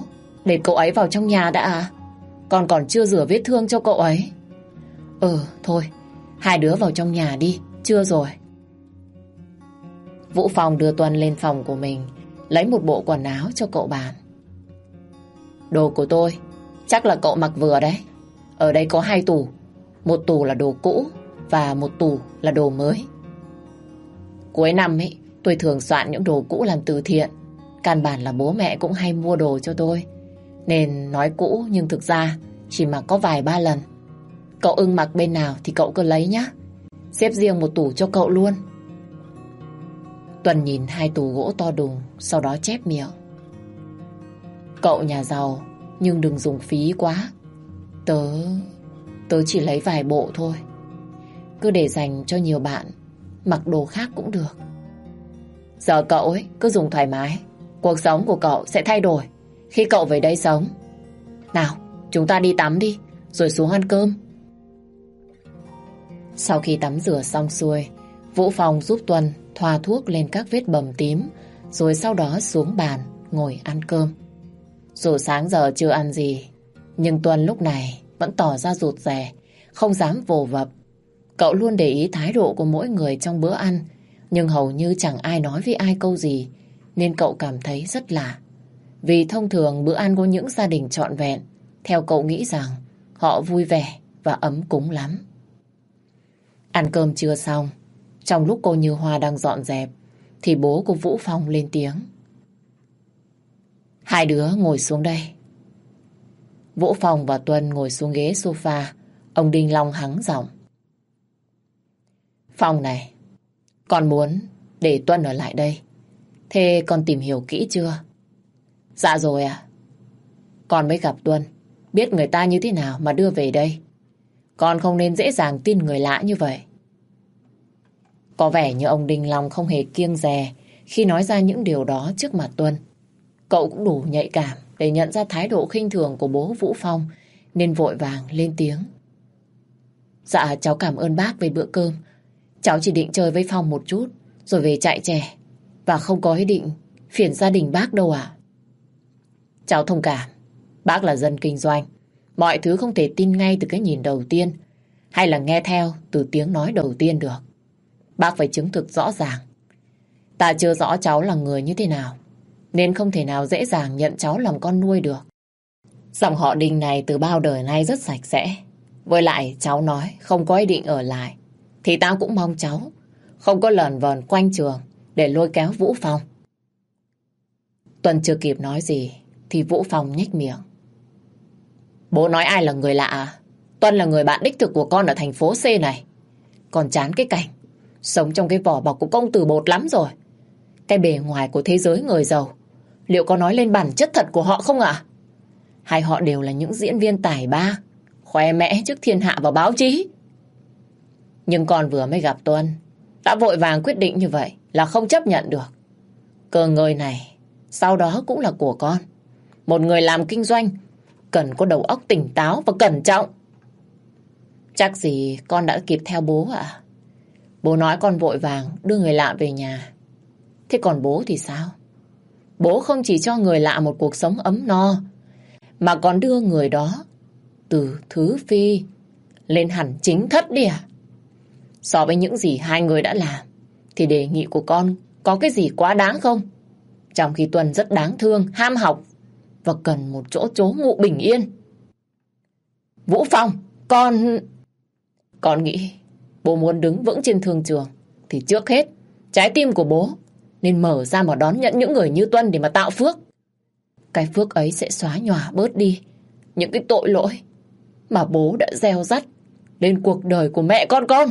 Để cậu ấy vào trong nhà đã à? Con còn chưa rửa vết thương cho cậu ấy. Thôi, hai đứa vào trong nhà đi, trưa rồi. Vũ Phong đưa Tuân lên phòng của mình, lấy một bộ quần áo cho cậu bạn. Đồ của tôi, chắc là cậu mặc vừa đấy. Ở đây có 2 tủ, một tủ là đồ cũ và một tủ là đồ mới. Cuối năm ấy, tôi thường soạn những đồ cũ làm từ thiện. Căn bản là bố mẹ cũng hay mua đồ cho tôi, nên nói cũ nhưng thực ra chỉ mặc có vài 3 lần. Cậu ưng mặc bên nào thì cậu cứ lấy nhá. Xếp riêng một tủ cho cậu luôn. Tuần nhìn 2 tủ gỗ to đùng, sau đó chép miệng. Cậu nhà giàu, nhưng đừng dùng phí quá. Tớ chỉ lấy vài bộ thôi. Cứ để dành cho nhiều bạn, mặc đồ khác cũng được. Giờ cậu ấy cứ dùng thoải mái. Cuộc sống của cậu sẽ thay đổi khi cậu về đây sống. Nào, chúng ta đi tắm đi, rồi xuống ăn cơm. Sau khi tắm rửa xong xuôi, Vũ Phong giúp Tuân thoa thuốc lên các vết bầm tím, rồi sau đó xuống bàn ngồi ăn cơm. Dù sáng giờ chưa ăn gì, nhưng Tuân lúc này vẫn tỏ ra rụt rè, không dám vồ vập. Cậu luôn để ý thái độ của mỗi người trong bữa ăn, nhưng hầu như chẳng ai nói với ai câu gì, nên cậu cảm thấy rất lạ. Vì thông thường bữa ăn của những gia đình trọn vẹn, theo cậu nghĩ rằng họ vui vẻ và ấm cúng lắm. Ăn cơm trưa xong, trong lúc cô Như Hoa đang dọn dẹp, thì bố của Vũ Phong lên tiếng. Hai đứa ngồi xuống đây. Vũ Phong và Tuân ngồi xuống ghế sofa. Ông Đinh Long hắng giọng. Phong này, con muốn để Tuân ở lại đây. Thế con tìm hiểu kỹ chưa? Dạ rồi à. Con mới gặp Tuân, biết người ta như thế nào mà đưa về đây. Con không nên dễ dàng tin người lạ như vậy. Có vẻ như ông Đinh Long không hề kiêng dè khi nói ra những điều đó trước mặt Tuân. Cậu cũng đủ nhạy cảm để nhận ra thái độ khinh thường của bố Vũ Phong, nên vội vàng lên tiếng. Dạ, cháu cảm ơn bác về bữa cơm. Cháu chỉ định chơi với Phong một chút rồi về chạy trẻ, và không có ý định phiền gia đình bác đâu ạ. Cháu thông cảm. Bác là dân kinh doanh, mọi thứ không thể tin ngay từ cái nhìn đầu tiên, hay là nghe theo từ tiếng nói đầu tiên được. Bác phải chứng thực rõ ràng. Ta chưa rõ cháu là người như thế nào, nên không thể nào dễ dàng nhận cháu làm con nuôi được. Dòng họ Đinh này từ bao đời nay rất sạch sẽ. Với lại cháu nói không có ý định ở lại, thì tao cũng mong cháu không có lờn vờn quanh trường để lôi kéo Vũ Phong. Tuân chưa kịp nói gì thì Vũ Phong nhếch miệng. Bố nói ai là người lạ à? Tuân là người bạn đích thực của con ở thành phố C này. Con chán cái cảnh sống trong cái vỏ bọc của công tử bột lắm rồi. Cái bề ngoài của thế giới người giàu liệu có nói lên bản chất thật của họ không ạ? Hay họ đều là những diễn viên tài ba, khoe mẽ trước thiên hạ và báo chí? Nhưng con vừa mới gặp Tuân đã vội vàng quyết định như vậy là không chấp nhận được. Cơ ngơi này sau đó cũng là của con. Một người làm kinh doanh cần có đầu óc tỉnh táo và cẩn trọng. Chắc gì con đã kịp theo bố ạ? Bố nói con vội vàng đưa người lạ về nhà. Thế còn bố thì sao? Bố không chỉ cho người lạ một cuộc sống ấm no, mà còn đưa người đó từ thứ phi lên hẳn chính thất đi à? So với những gì hai người đã làm, thì đề nghị của con có cái gì quá đáng không? Trong khi Tuân rất đáng thương, ham học và cần một chỗ trú ngụ bình yên. Vũ Phong, con nghĩ bố muốn đứng vững trên thương trường thì trước hết trái tim của bố nên mở ra mà đón nhận những người như Tuân để mà tạo phước. Cái phước ấy sẽ xóa nhòa bớt đi những cái tội lỗi mà bố đã gieo rắc lên cuộc đời của mẹ con.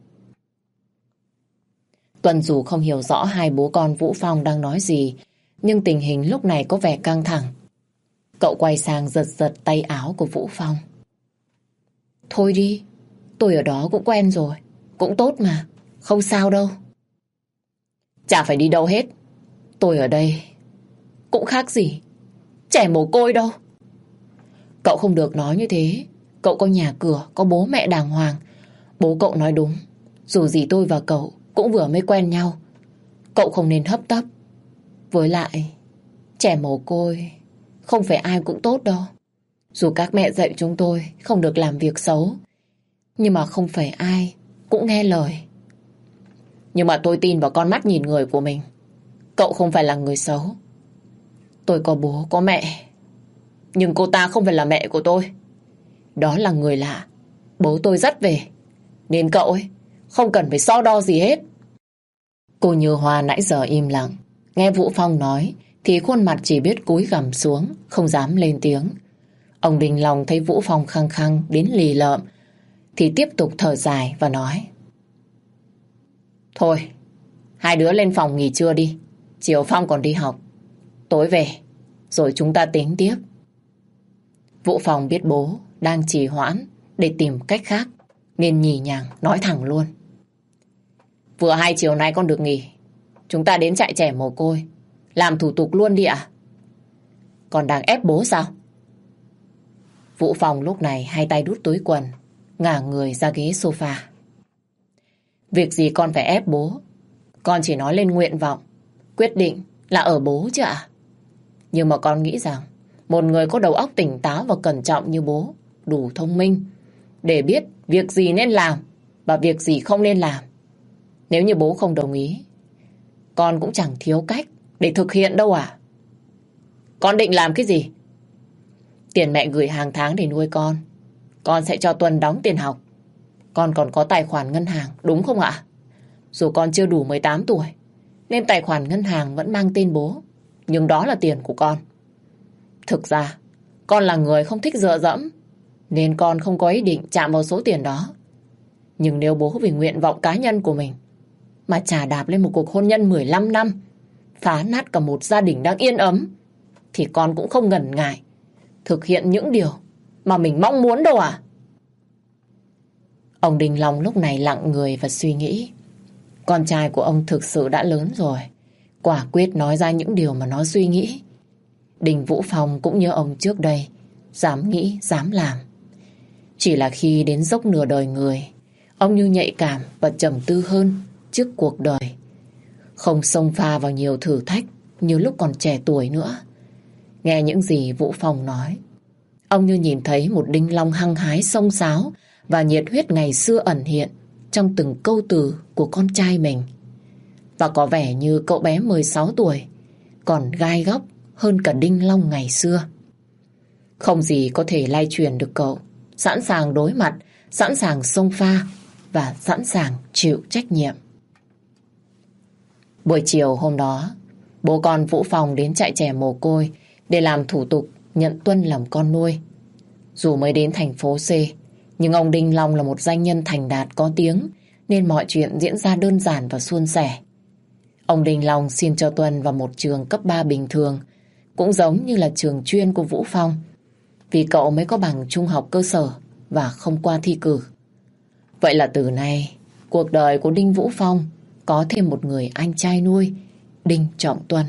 Tuân dù không hiểu rõ hai bố con Vũ Phong đang nói gì, nhưng tình hình lúc này có vẻ căng thẳng. Cậu quay sang giật giật tay áo của Vũ Phong. Thôi đi, tôi ở đó cũng quen rồi, cũng tốt mà, không sao đâu. Chả phải đi đâu hết, tôi ở đây cũng khác gì trẻ mồ côi đâu. Cậu không được nói như thế, cậu có nhà cửa, có bố mẹ đàng hoàng. Bố cậu nói đúng, dù gì tôi và cậu cũng vừa mới quen nhau. Cậu không nên hấp tấp. Với lại, trẻ mồ côi không phải ai cũng tốt đâu. Dù các mẹ dạy chúng tôi không được làm việc xấu, nhưng mà không phải ai cũng nghe lời. Nhưng mà tôi tin vào con mắt nhìn người của mình. Cậu không phải là người xấu. Tôi có bố, có mẹ, nhưng cô ta không phải là mẹ của tôi. Đó là người lạ. Bố tôi dắt về. Nên cậu ấy không cần phải so đo gì hết. Cô Như Hoa nãy giờ im lặng. Nghe Vũ Phong nói thì khuôn mặt chỉ biết cúi gằm xuống, không dám lên tiếng. Ông Đình Long thấy Vũ Phong khăng khăng đến lì lợm thì tiếp tục thở dài và nói: Thôi, hai đứa lên phòng nghỉ trưa đi. Chiều Phong còn đi học. Tối về rồi chúng ta tính tiếp. Vũ Phong biết bố đang trì hoãn để tìm cách khác nên nhì nhằng nói thẳng luôn: Vừa hay chiều nay con được nghỉ, chúng ta đến trại trẻ mồ côi làm thủ tục luôn đi ạ. Con đang ép bố sao? Vũ Phong lúc này hai tay đút túi quần, ngả người ra ghế sofa. Việc gì con phải ép bố? Con chỉ nói lên nguyện vọng, quyết định là ở bố chứ ạ. Nhưng mà con nghĩ rằng một người có đầu óc tỉnh táo và cẩn trọng như bố đủ thông minh để biết việc gì nên làm và việc gì không nên làm. Nếu như bố không đồng ý, con cũng chẳng thiếu cách để thực hiện đâu à. Con định làm cái gì? Tiền mẹ gửi hàng tháng để nuôi con sẽ cho Tuân đóng tiền học. Con còn có tài khoản ngân hàng, đúng không ạ? Dù con chưa đủ 18 tuổi, nên tài khoản ngân hàng vẫn mang tên bố, nhưng đó là tiền của con. Thực ra, con là người không thích dựa dẫm, nên con không có ý định chạm vào số tiền đó. Nhưng nếu bố vì nguyện vọng cá nhân của mình mà chà đạp lên một cuộc hôn nhân 15 năm, phá nát cả một gia đình đang yên ấm, thì con cũng không ngần ngại thực hiện những điều mà mình mong muốn đâu à. Ông Đình Long lúc này lặng người và suy nghĩ. Con trai của ông thực sự đã lớn rồi, quả quyết nói ra những điều mà nó suy nghĩ. Đình Vũ Phong cũng như ông trước đây, dám nghĩ, dám làm. Chỉ là khi đến dốc nửa đời người, ông như nhạy cảm và trầm tư hơn trước cuộc đời. Không xông pha vào nhiều thử thách như lúc còn trẻ tuổi nữa. Nghe những gì Vũ Phong nói, ông như nhìn thấy một Đinh Long hăng hái xông xáo và nhiệt huyết ngày xưa ẩn hiện trong từng câu từ của con trai mình. Và có vẻ như cậu bé 16 tuổi còn gai góc hơn cả Đinh Long ngày xưa. Không gì có thể lay truyền được cậu, sẵn sàng đối mặt, sẵn sàng xông pha và sẵn sàng chịu trách nhiệm. Buổi chiều hôm đó, bố con Vũ Phong đến trại trẻ mồ côi để làm thủ tục nhận Tuân làm con nuôi. Dù mới đến thành phố C, nhưng ông Đinh Long là một doanh nhân thành đạt có tiếng, nên mọi chuyện diễn ra đơn giản và suôn sẻ. Ông Đinh Long xin cho Tuân vào một trường cấp 3 bình thường, cũng giống như là trường chuyên của Vũ Phong, vì cậu mới có bằng trung học cơ sở và không qua thi cử. Vậy là từ nay, cuộc đời của Đinh Vũ Phong có thêm một người anh trai nuôi, Đinh Trọng Tuân.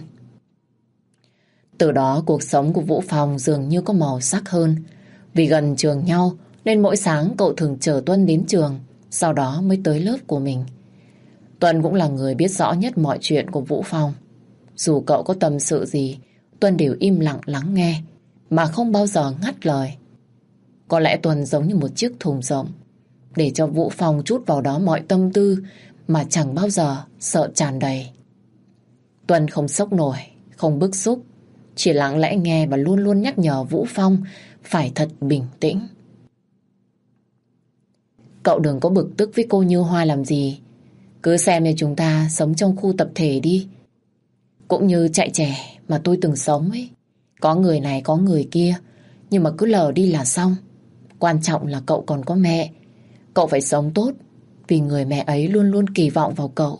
Từ đó cuộc sống của Vũ Phong dường như có màu sắc hơn. Vì gần trường nhau nên mỗi sáng cậu thường chở Tuân đến trường, sau đó mới tới lớp của mình. Tuân cũng là người biết rõ nhất mọi chuyện của Vũ Phong. Dù cậu có tâm sự gì, Tuân đều im lặng lắng nghe, mà không bao giờ ngắt lời. Có lẽ Tuân giống như một chiếc thùng rộng, để cho Vũ Phong trút vào đó mọi tâm tư mà chẳng bao giờ sợ tràn đầy. Tuân không sốc nổi, không bức xúc, chỉ lặng lẽ nghe và luôn luôn nhắc nhở Vũ Phong phải thật bình tĩnh. Cậu đừng có bực tức với cô Như Hoa làm gì. Cứ xem như chúng ta sống trong khu tập thể đi. Cũng như trại trẻ mà tôi từng sống ấy. Có người này có người kia, nhưng mà cứ lờ đi là xong. Quan trọng là cậu còn có mẹ. Cậu phải sống tốt, vì người mẹ ấy luôn luôn kỳ vọng vào cậu.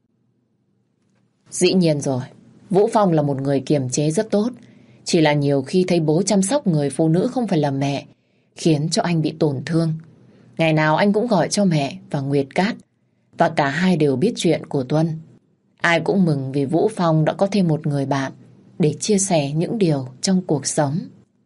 Dĩ nhiên rồi, Vũ Phong là một người kiềm chế rất tốt. Chỉ là nhiều khi thấy bố chăm sóc người phụ nữ không phải là mẹ, khiến cho anh bị tổn thương. Ngày nào anh cũng gọi cho mẹ và Nguyệt Cát, và cả hai đều biết chuyện của Tuân. Ai cũng mừng vì Vũ Phong đã có thêm một người bạn để chia sẻ những điều trong cuộc sống.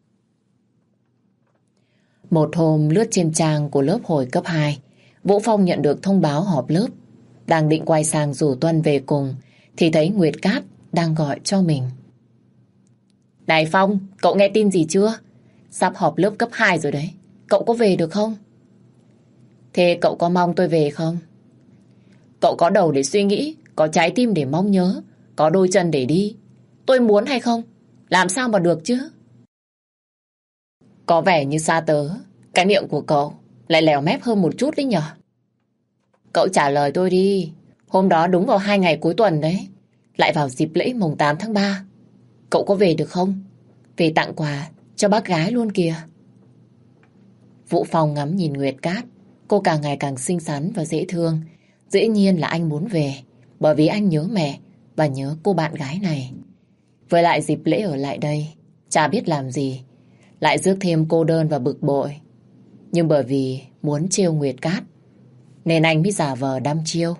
Một hôm lướt trên trang của lớp hồi cấp 2, Vũ Phong nhận được thông báo họp lớp. Đang định quay sang rủ Tuân về cùng thì thấy Nguyệt Cát đang gọi cho mình. Này Phong, cậu nghe tin gì chưa? Sắp họp lớp cấp 2 rồi đấy. Cậu có về được không? Thế cậu có mong tôi về không? Cậu có đầu để suy nghĩ, có trái tim để mong nhớ, có đôi chân để đi. Tôi muốn hay không? Làm sao mà được chứ? Có vẻ như xa tớ, cái miệng của cậu lại lèo mép hơn một chút đấy nhở? Cậu trả lời tôi đi. Hôm đó đúng vào 2 ngày cuối tuần đấy. Lại vào dịp lễ mùng 8 tháng 3. Cậu có về được không? Về tặng quà cho bác gái luôn kìa. Vũ Phong ngắm nhìn Nguyệt Cát. Cô càng ngày càng xinh xắn và dễ thương. Dĩ nhiên là anh muốn về, bởi vì anh nhớ mẹ và nhớ cô bạn gái này. Với lại dịp lễ ở lại đây, chả biết làm gì, lại rước thêm cô đơn và bực bội. Nhưng bởi vì muốn trêu Nguyệt Cát, nên anh mới giả vờ đăm chiêu.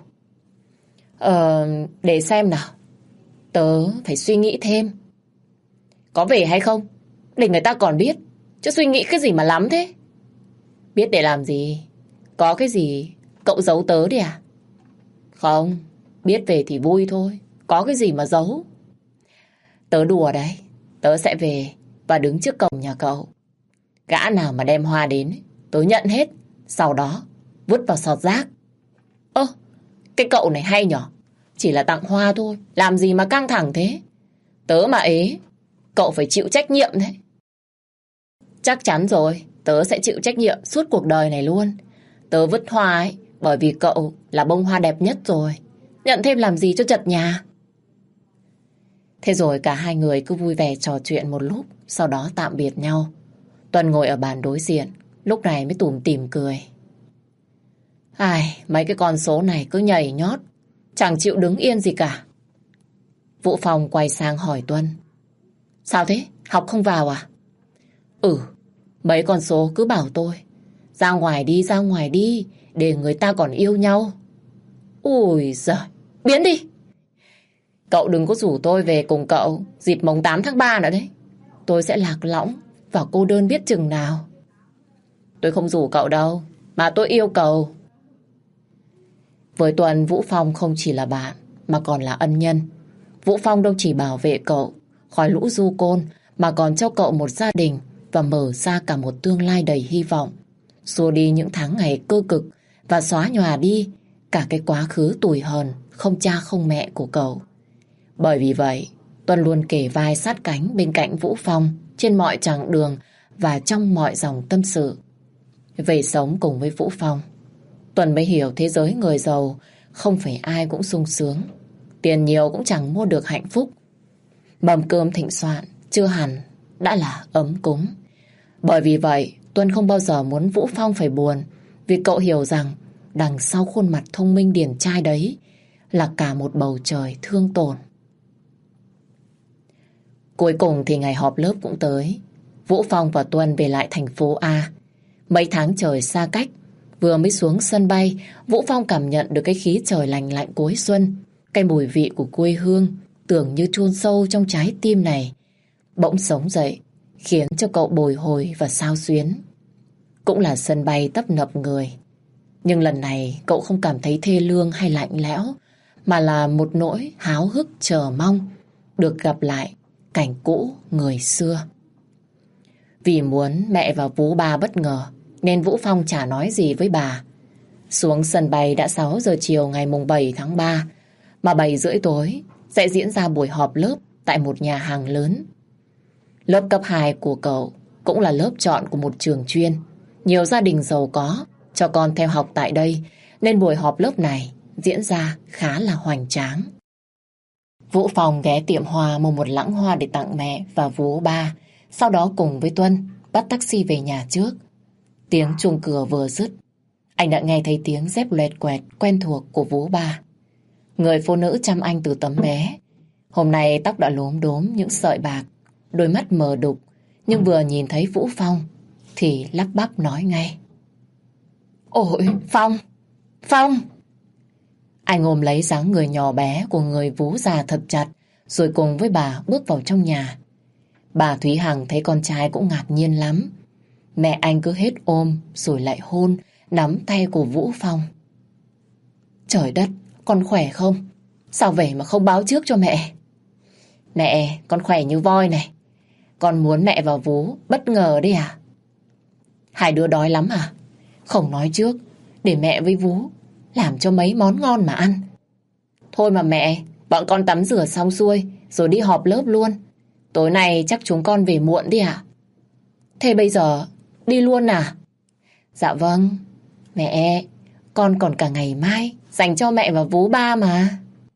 Để xem nào. Tớ phải suy nghĩ thêm. Có về hay không? Để người ta còn biết. Chứ suy nghĩ cái gì mà lắm thế? Biết để làm gì? Có cái gì cậu giấu tớ đi à? Không, biết về thì vui thôi. Có cái gì mà giấu? Tớ đùa đấy. Tớ sẽ về và đứng trước cổng nhà cậu. Gã nào mà đem hoa đến, tớ nhận hết. Sau đó vứt vào sọt rác. Ơ, cái cậu này hay nhở? Chỉ là tặng hoa thôi, làm gì mà căng thẳng thế? Tớ mà ế, cậu phải chịu trách nhiệm đấy. Chắc chắn rồi, tớ sẽ chịu trách nhiệm suốt cuộc đời này luôn. Tớ vứt hoa ấy, bởi vì cậu là bông hoa đẹp nhất rồi. Nhận thêm làm gì cho chật nhà. Thế rồi cả hai người cứ vui vẻ trò chuyện một lúc, sau đó tạm biệt nhau. Tuần ngồi ở bàn đối diện, lúc này mới tủm tỉm cười. Ai, mấy cái con số này cứ nhảy nhót, chẳng chịu đứng yên gì cả. Vũ Phong quay sang hỏi Tuân. Sao thế? Học không vào à? Mấy con số cứ bảo tôi ra ngoài đi, để người ta còn yêu nhau. Ui giời, biến đi. Cậu đừng có rủ tôi về cùng cậu dịp mùng 8 tháng 3 nữa đấy. Tôi sẽ lạc lõng và cô đơn biết chừng nào. Tôi không rủ cậu đâu, mà tôi yêu cầu. Với Tuân, Vũ Phong không chỉ là bạn, mà còn là ân nhân. Vũ Phong đâu chỉ bảo vệ cậu khỏi lũ du côn, mà còn cho cậu một gia đình và mở ra cả một tương lai đầy hy vọng. Xua đi những tháng ngày cơ cực và xóa nhòa đi cả cái quá khứ tủi hờn, không cha không mẹ của cậu. Bởi vì vậy, Tuân luôn kề vai sát cánh bên cạnh Vũ Phong trên mọi chặng đường và trong mọi dòng tâm sự. Về sống cùng với Vũ Phong, Tuân mới hiểu thế giới người giàu không phải ai cũng sung sướng. Tiền nhiều cũng chẳng mua được hạnh phúc. Mâm cơm thịnh soạn chưa hẳn đã là ấm cúng. Bởi vì vậy, Tuân không bao giờ muốn Vũ Phong phải buồn, vì cậu hiểu rằng đằng sau khuôn mặt thông minh điển trai đấy là cả một bầu trời thương tổn. Cuối cùng thì ngày họp lớp cũng tới. Vũ Phong và Tuân về lại thành phố A. Mấy tháng trời xa cách, vừa mới xuống sân bay, Vũ Phong cảm nhận được cái khí trời lành lạnh cuối xuân. Cái mùi vị của quê hương tưởng như chôn sâu trong trái tim này bỗng sống dậy, khiến cho cậu bồi hồi và xao xuyến. Cũng là sân bay tấp nập người, nhưng lần này cậu không cảm thấy thê lương hay lạnh lẽo, mà là một nỗi háo hức chờ mong được gặp lại cảnh cũ người xưa. Vì muốn mẹ và Vú Ba bất ngờ nên Vũ Phong chả nói gì với bà. Xuống sân bay đã 6 giờ chiều ngày mùng 7 tháng 3, mà 7 rưỡi tối sẽ diễn ra buổi họp lớp tại một nhà hàng lớn. Lớp cấp 2 của cậu cũng là lớp chọn của một trường chuyên. Nhiều gia đình giàu có cho con theo học tại đây, nên buổi họp lớp này diễn ra khá là hoành tráng. Vũ Phong ghé tiệm hoa mua một lẵng hoa để tặng mẹ và Vú Ba, sau đó cùng với Tuân bắt taxi về nhà trước. Tiếng chuông cửa vừa dứt, anh đã nghe thấy tiếng dép loẹt quẹt quen thuộc của Vú Ba. Người phụ nữ chăm anh từ tấm bé. Hôm nay tóc đã lốm đốm những sợi bạc, đôi mắt mờ đục, nhưng vừa nhìn thấy Vũ Phong thì lắp bắp nói ngay. Ôi, Phong! Phong! Anh ôm lấy dáng người nhỏ bé của người vú già thật chặt, rồi cùng với bà bước vào trong nhà. Bà Thúy Hằng thấy con trai cũng ngạc nhiên lắm. Mẹ anh cứ hết ôm rồi lại hôn, nắm tay của Vũ Phong. Trời đất, con khỏe không? Sao về mà không báo trước cho mẹ? Mẹ, con khỏe như voi này. Con muốn mẹ và Vú bất ngờ đấy à? Hai đứa đói lắm à? Không nói trước, để mẹ với Vú làm cho mấy món ngon mà ăn. Thôi mà mẹ, bọn con tắm rửa xong xuôi rồi đi họp lớp luôn. Tối nay chắc chúng con về muộn đi à? Thế bây giờ đi luôn à? Dạ vâng, mẹ, con còn cả ngày mai dành cho mẹ và Vú Ba mà.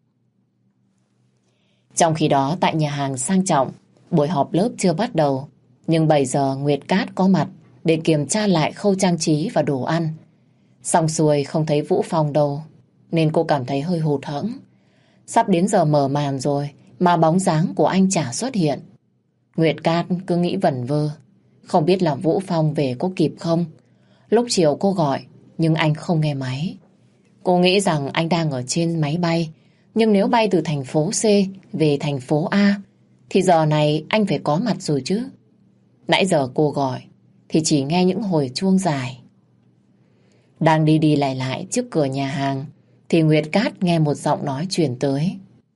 Trong khi đó tại nhà hàng sang trọng, buổi họp lớp chưa bắt đầu. Nhưng 7 giờ Nguyệt Cát có mặt để kiểm tra lại khâu trang trí và đồ ăn. Xong xuôi không thấy Vũ Phong đâu, nên cô cảm thấy hơi hụt hẫng. Sắp đến giờ mở màn rồi mà bóng dáng của anh chả xuất hiện. Nguyệt Cát cứ nghĩ vẩn vơ, không biết là Vũ Phong về có kịp không. Lúc chiều cô gọi nhưng anh không nghe máy. Cô nghĩ rằng anh đang ở trên máy bay. Nhưng nếu bay từ thành phố C về thành phố A thì giờ này anh phải có mặt rồi chứ. Nãy giờ cô gọi thì chỉ nghe những hồi chuông dài. Đang đi đi lại lại trước cửa nhà hàng thì Nguyệt Cát nghe một giọng nói truyền tới.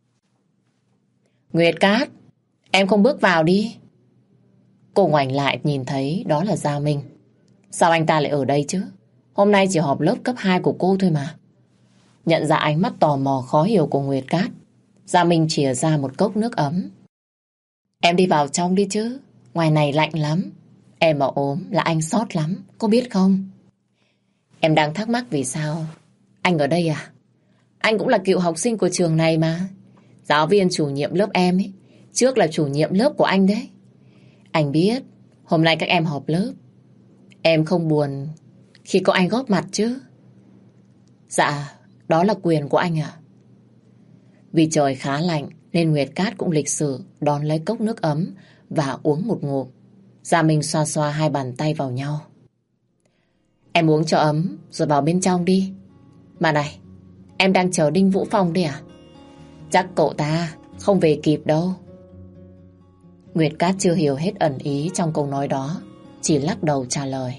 Nguyệt Cát, em không bước vào đi. Cô ngoảnh lại nhìn thấy đó là Gia Minh. Sao anh ta lại ở đây chứ? Hôm nay chỉ họp lớp cấp 2 của cô thôi mà. Nhận ra ánh mắt tò mò khó hiểu của Nguyệt Cát, Gia Minh chìa ra một cốc nước ấm. Em đi vào trong đi chứ, ngoài này lạnh lắm. Em mà ốm là anh sót lắm, có biết không? Em đang thắc mắc vì sao anh ở đây à? Anh cũng là cựu học sinh của trường này mà. Giáo viên chủ nhiệm lớp em ấy, trước là chủ nhiệm lớp của anh đấy. Anh biết hôm nay các em họp lớp. Em không buồn khi có anh góp mặt chứ? Dạ, đó là quyền của anh ạ. Vì trời khá lạnh nên Nguyệt Cát cũng lịch sự đón lấy cốc nước ấm và uống một ngụm. Gia Minh xoa xoa hai bàn tay vào nhau. Em uống cho ấm rồi vào bên trong đi. Mà này, em đang chờ Đinh Vũ Phong đây à? Chắc cậu ta không về kịp đâu. Nguyệt Cát chưa hiểu hết ẩn ý trong câu nói đó, chỉ lắc đầu trả lời.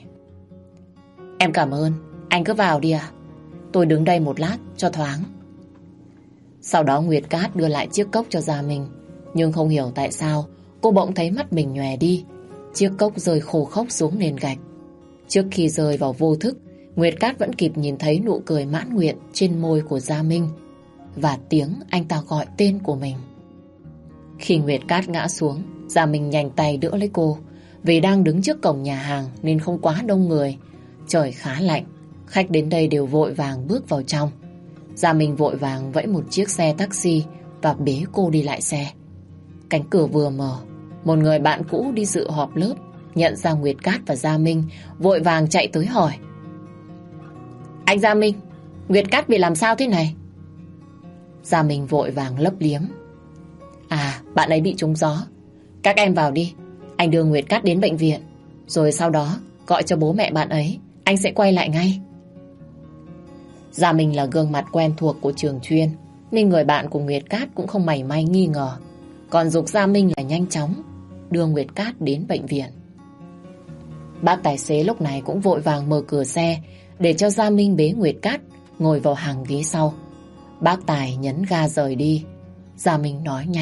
Em cảm ơn, anh cứ vào đi à? Tôi đứng đây một lát cho thoáng. Sau đó Nguyệt Cát đưa lại chiếc cốc cho Gia Minh. Nhưng không hiểu tại sao cô bỗng thấy mắt mình nhòe đi. Chiếc cốc rơi khô khốc xuống nền gạch. Trước khi rơi vào vô thức, Nguyệt Cát vẫn kịp nhìn thấy nụ cười mãn nguyện trên môi của Gia Minh và tiếng anh ta gọi tên của mình. Khi Nguyệt Cát ngã xuống, Gia Minh nhanh tay đỡ lấy cô. Vì đang đứng trước cổng nhà hàng nên không quá đông người. Trời khá lạnh, khách đến đây đều vội vàng bước vào trong. Gia Minh vội vàng vẫy một chiếc xe taxi và bế cô đi lại xe. Cánh cửa vừa mở, một người bạn cũ đi dự họp lớp nhận ra Nguyệt Cát và Gia Minh, vội vàng chạy tới hỏi. Anh Gia Minh, Nguyệt Cát bị làm sao thế này? Gia Minh vội vàng lấp liếm. À, bạn ấy bị trúng gió. Các em vào đi, anh đưa Nguyệt Cát đến bệnh viện. Rồi sau đó gọi cho bố mẹ bạn ấy, anh sẽ quay lại ngay. Gia Minh là gương mặt quen thuộc của trường chuyên, nên người bạn của Nguyệt Cát cũng không mảy may nghi ngờ. Còn giục Gia Minh là nhanh chóng đưa Nguyệt Cát đến bệnh viện. Bác tài xế lúc này cũng vội vàng mở cửa xe để cho Gia Minh bế Nguyệt Cát ngồi vào hàng ghế sau. Bác tài nhấn ga rời đi. Gia Minh nói nhanh.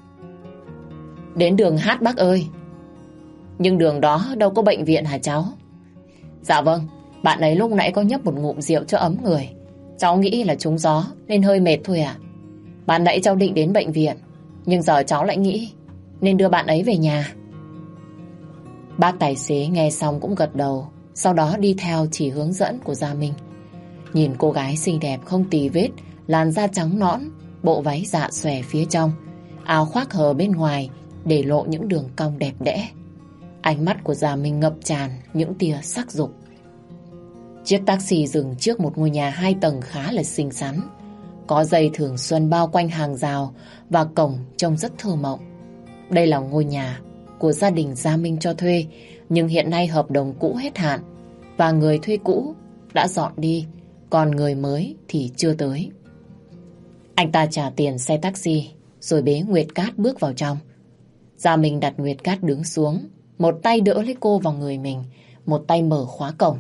Đến đường Hát bác ơi. Nhưng đường đó đâu có bệnh viện hả cháu? Dạ vâng, bạn ấy lúc nãy có nhấp một ngụm rượu cho ấm người. Cháu nghĩ là trúng gió nên hơi mệt thôi à. Bạn nãy cháu định đến bệnh viện, nhưng giờ cháu lại nghĩ nên đưa bạn ấy về nhà. Bác tài xế nghe xong cũng gật đầu, sau đó đi theo chỉ hướng dẫn của Gia Minh. Nhìn cô gái xinh đẹp không tì vết, làn da trắng nõn, bộ váy dạ xòe phía trong, áo khoác hở bên ngoài để lộ những đường cong đẹp đẽ. Ánh mắt của Gia Minh ngập tràn những tia sắc dục. Chiếc taxi dừng trước một ngôi nhà 2 tầng khá là xinh xắn. Có dây thường xuân bao quanh hàng rào và cổng trông rất thơ mộng. Đây là ngôi nhà của gia đình Gia Minh cho thuê, nhưng hiện nay hợp đồng cũ hết hạn và người thuê cũ đã dọn đi, còn người mới thì chưa tới. Anh ta trả tiền xe taxi rồi bế Nguyệt Cát bước vào trong. Gia Minh đặt Nguyệt Cát đứng xuống, một tay đỡ lấy cô vào người mình, một tay mở khóa cổng.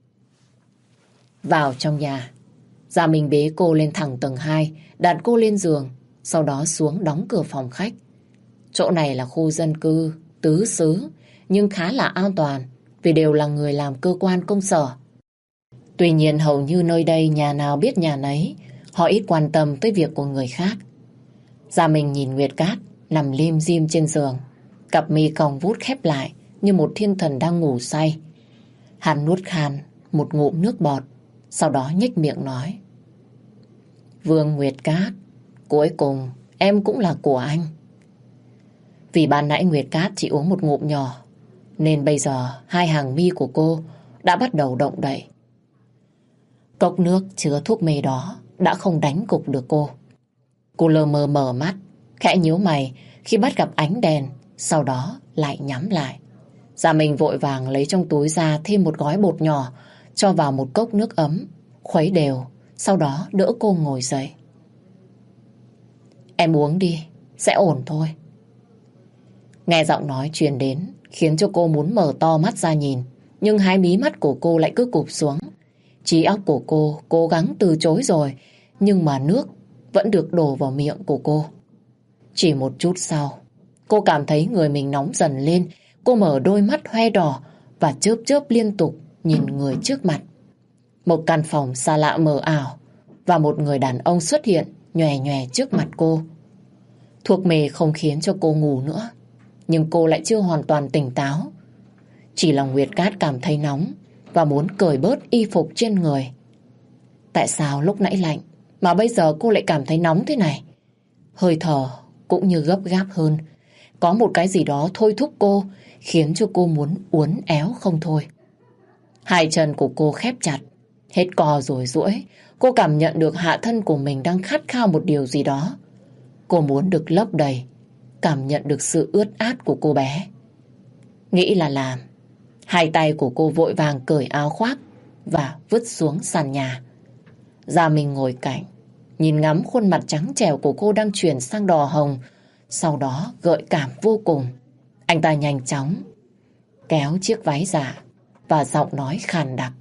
Vào trong nhà, Gia Minh bế cô lên thẳng tầng 2, đặt cô lên giường, sau đó xuống đóng cửa phòng khách. Chỗ này là khu dân cư, tứ xứ, nhưng khá là an toàn vì đều là người làm cơ quan công sở. Tuy nhiên hầu như nơi đây nhà nào biết nhà nấy, họ ít quan tâm tới việc của người khác. Gia Minh nhìn Nguyệt Cát nằm lim dim trên giường, cặp mi cong vút khép lại như một thiên thần đang ngủ say. Hắn nuốt khan một ngụm nước bọt, sau đó nhếch miệng nói: Vương Nguyệt Cát, cuối cùng em cũng là của anh. Vì ban nãy Nguyệt Cát chỉ uống một ngụm nhỏ, nên bây giờ hai hàng mi của cô đã bắt đầu động đậy. Cốc nước chứa thuốc mê đó đã không đánh cục được cô. Cô lờ mờ mở mắt, khẽ nhíu mày khi bắt gặp ánh đèn, sau đó lại nhắm lại. Gia Minh vội vàng lấy trong túi ra thêm một gói bột nhỏ, cho vào một cốc nước ấm, khuấy đều, sau đó đỡ cô ngồi dậy. Em uống đi, sẽ ổn thôi. Nghe giọng nói truyền đến khiến cho cô muốn mở to mắt ra nhìn, nhưng hai mí mắt của cô lại cứ cụp xuống. Trí óc của cô cố gắng từ chối rồi, nhưng mà nước vẫn được đổ vào miệng của cô. Chỉ một chút sau, cô cảm thấy người mình nóng dần lên. Cô mở đôi mắt hoe đỏ và chớp chớp liên tục nhìn người trước mặt. Một căn phòng xa lạ mờ ảo và một người đàn ông xuất hiện nhòe nhòe trước mặt cô. Thuốc mê không khiến cho cô ngủ nữa, nhưng cô lại chưa hoàn toàn tỉnh táo. Chỉ là Nguyệt Cát cảm thấy nóng và muốn cởi bớt y phục trên người. Tại sao lúc nãy lạnh mà bây giờ cô lại cảm thấy nóng thế này? Hơi thở cũng như gấp gáp hơn. Có một cái gì đó thôi thúc cô, khiến cho cô muốn uốn éo không thôi. Hai chân của cô khép chặt, hết cò rồi duỗi. Cô cảm nhận được hạ thân của mình đang khát khao một điều gì đó. Cô muốn được lấp đầy, cảm nhận được sự ướt át của cô bé. Nghĩ là làm, hai tay của cô vội vàng cởi áo khoác và vứt xuống sàn nhà. Gia Minh ngồi cạnh, nhìn ngắm khuôn mặt trắng trẻo của cô đang chuyển sang đỏ hồng, sau đó gợi cảm vô cùng. Anh ta nhanh chóng kéo chiếc váy ra và giọng nói khàn đặc: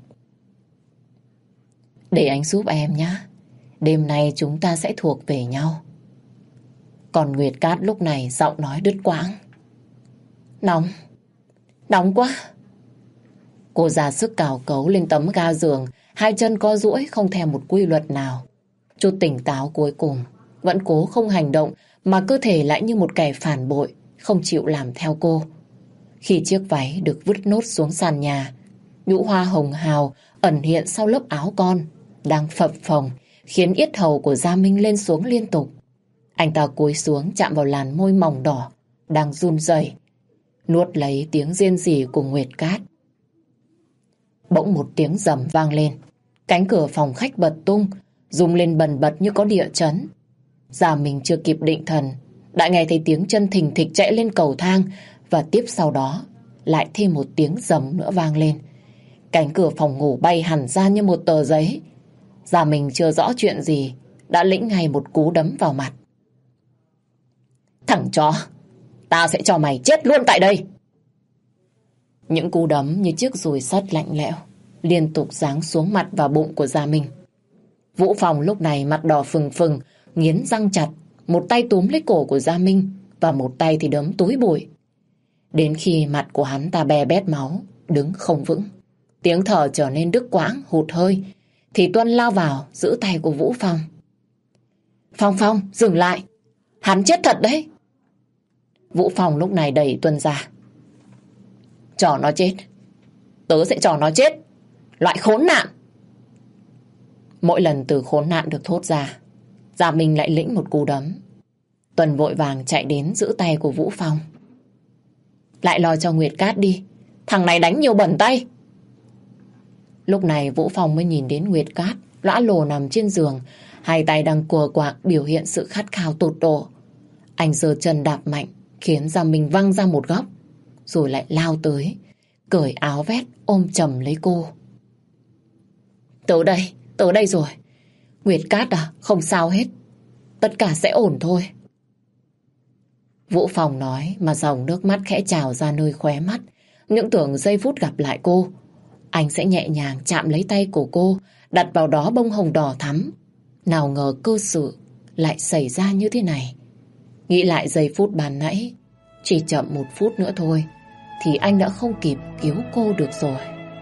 Để anh giúp em nhé. Đêm nay chúng ta sẽ thuộc về nhau. Còn Nguyệt Cát lúc này giọng nói đứt quãng: Nóng, nóng quá. Cô ra sức cào cấu lên tấm ga giường, hai chân co duỗi không theo một quy luật nào. Chút tỉnh táo cuối cùng vẫn cố không hành động, mà cơ thể lại như một kẻ phản bội, không chịu làm theo cô. Khi chiếc váy được vứt nốt xuống sàn nhà, nhũ hoa hồng hào ẩn hiện sau lớp áo con đang phập phồng, khiến yết hầu của Gia Minh lên xuống liên tục. Anh ta cúi xuống chạm vào làn môi mỏng đỏ đang run rẩy, nuốt lấy tiếng rên rỉ của Nguyệt Cát. Bỗng một tiếng rầm vang lên, cánh cửa phòng khách bật tung, rung lên bần bật như có địa chấn. Gia Minh chưa kịp định thần đã nghe thấy tiếng chân thình thịch chạy lên cầu thang, và tiếp sau đó lại thêm một tiếng rầm nữa vang lên. Cánh cửa phòng ngủ bay hẳn ra như một tờ giấy. Gia Minh chưa rõ chuyện gì đã lĩnh ngay một cú đấm vào mặt. Thằng chó, tao sẽ cho mày chết luôn tại đây. Những cú đấm như chiếc dùi sắt lạnh lẽo liên tục giáng xuống mặt và bụng của Gia Minh. Vũ Phong lúc này mặt đỏ phừng phừng, nghiến răng chặt, một tay túm lấy cổ của Gia Minh và một tay thì đấm túi bụi. Đến khi mặt của hắn ta bè bét máu, đứng không vững, tiếng thở trở nên đứt quãng, hụt hơi, thì Tuân lao vào giữ tay của Vũ Phong. Phong, dừng lại, hắn chết thật đấy. Vũ Phong lúc này đẩy Tuân ra. Cho nó chết, tớ sẽ cho nó chết, loại khốn nạn. Mỗi lần từ khốn nạn được thốt ra, Gia Minh lại lĩnh một cú đấm. Tuân vội vàng chạy đến giữ tay của Vũ Phong. Lại lo cho Nguyệt Cát đi, thằng này đánh nhiều bẩn tay. Lúc này Vũ Phong mới nhìn đến Nguyệt Cát lõa lồ nằm trên giường, hai tay đang cùa quạng biểu hiện sự khát khao tột độ. Anh giơ chân đạp mạnh, khiến Gia Minh văng ra một góc, rồi lại lao tới, cởi áo vét ôm chầm lấy cô. Tớ đây rồi. Nguyệt Cát à, không sao hết, tất cả sẽ ổn thôi. Vũ Phong nói mà dòng nước mắt khẽ trào ra nơi khóe mắt. Những tưởng giây phút gặp lại cô, anh sẽ nhẹ nhàng chạm lấy tay của cô, đặt vào đó bông hồng đỏ thắm. Nào ngờ cơ sự lại xảy ra như thế này. Nghĩ lại giây phút ban nãy, Chỉ chậm 1 phút nữa thôi thì anh đã không kịp cứu cô được rồi.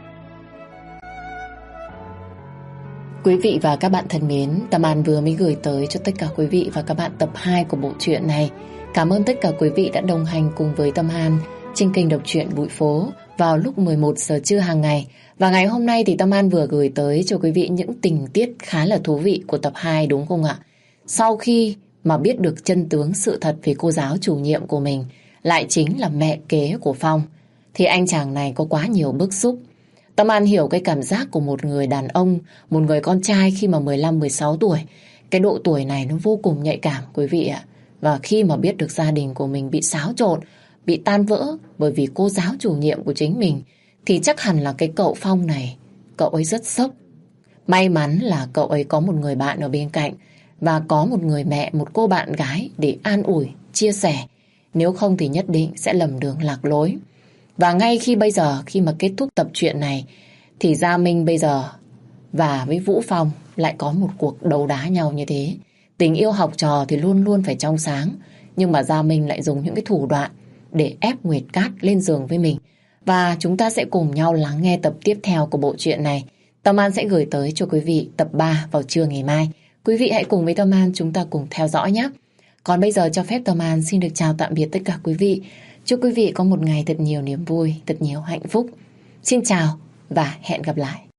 Quý vị và các bạn thân mến, Tâm An vừa mới gửi tới cho tất cả quý vị và các bạn tập 2 của bộ truyện này. Cảm ơn tất cả quý vị đã đồng hành cùng với Tâm An trên kênh đọc truyện Bụi Phố vào lúc 11 giờ trưa hàng ngày. Và ngày hôm nay thì Tâm An vừa gửi tới cho quý vị những tình tiết khá là thú vị của tập 2 đúng không ạ? Sau khi mà biết được chân tướng sự thật về cô giáo chủ nhiệm của mình lại chính là mẹ kế của Phong, thì anh chàng này có quá nhiều bức xúc. Tâm An hiểu cái cảm giác của một người đàn ông, một người con trai khi mà 15-16 tuổi. Cái độ tuổi này nó vô cùng nhạy cảm quý vị ạ. Và khi mà biết được gia đình của mình bị xáo trộn, bị tan vỡ bởi vì cô giáo chủ nhiệm của chính mình, thì chắc hẳn là cái cậu Phong này, cậu ấy rất sốc. May mắn là cậu ấy có một người bạn ở bên cạnh và có một người mẹ, một cô bạn gái để an ủi, chia sẻ. Nếu không thì nhất định sẽ lầm đường lạc lối. Và ngay khi bây giờ, khi mà kết thúc tập truyện này, thì Gia Minh bây giờ và với Vũ Phong lại có một cuộc đấu đá nhau như thế. Tình yêu học trò thì luôn luôn phải trong sáng, nhưng mà Gia Minh lại dùng những cái thủ đoạn để ép Nguyệt Cát lên giường với mình. Và chúng ta sẽ cùng nhau lắng nghe tập tiếp theo của bộ truyện này. Tâm An sẽ gửi tới cho quý vị tập 3 vào trưa ngày mai. Quý vị hãy cùng với Tâm An chúng ta cùng theo dõi nhé. Còn bây giờ cho phép Tâm An xin được chào tạm biệt tất cả quý vị. Chúc quý vị có một ngày thật nhiều niềm vui, thật nhiều hạnh phúc. Xin chào và hẹn gặp lại.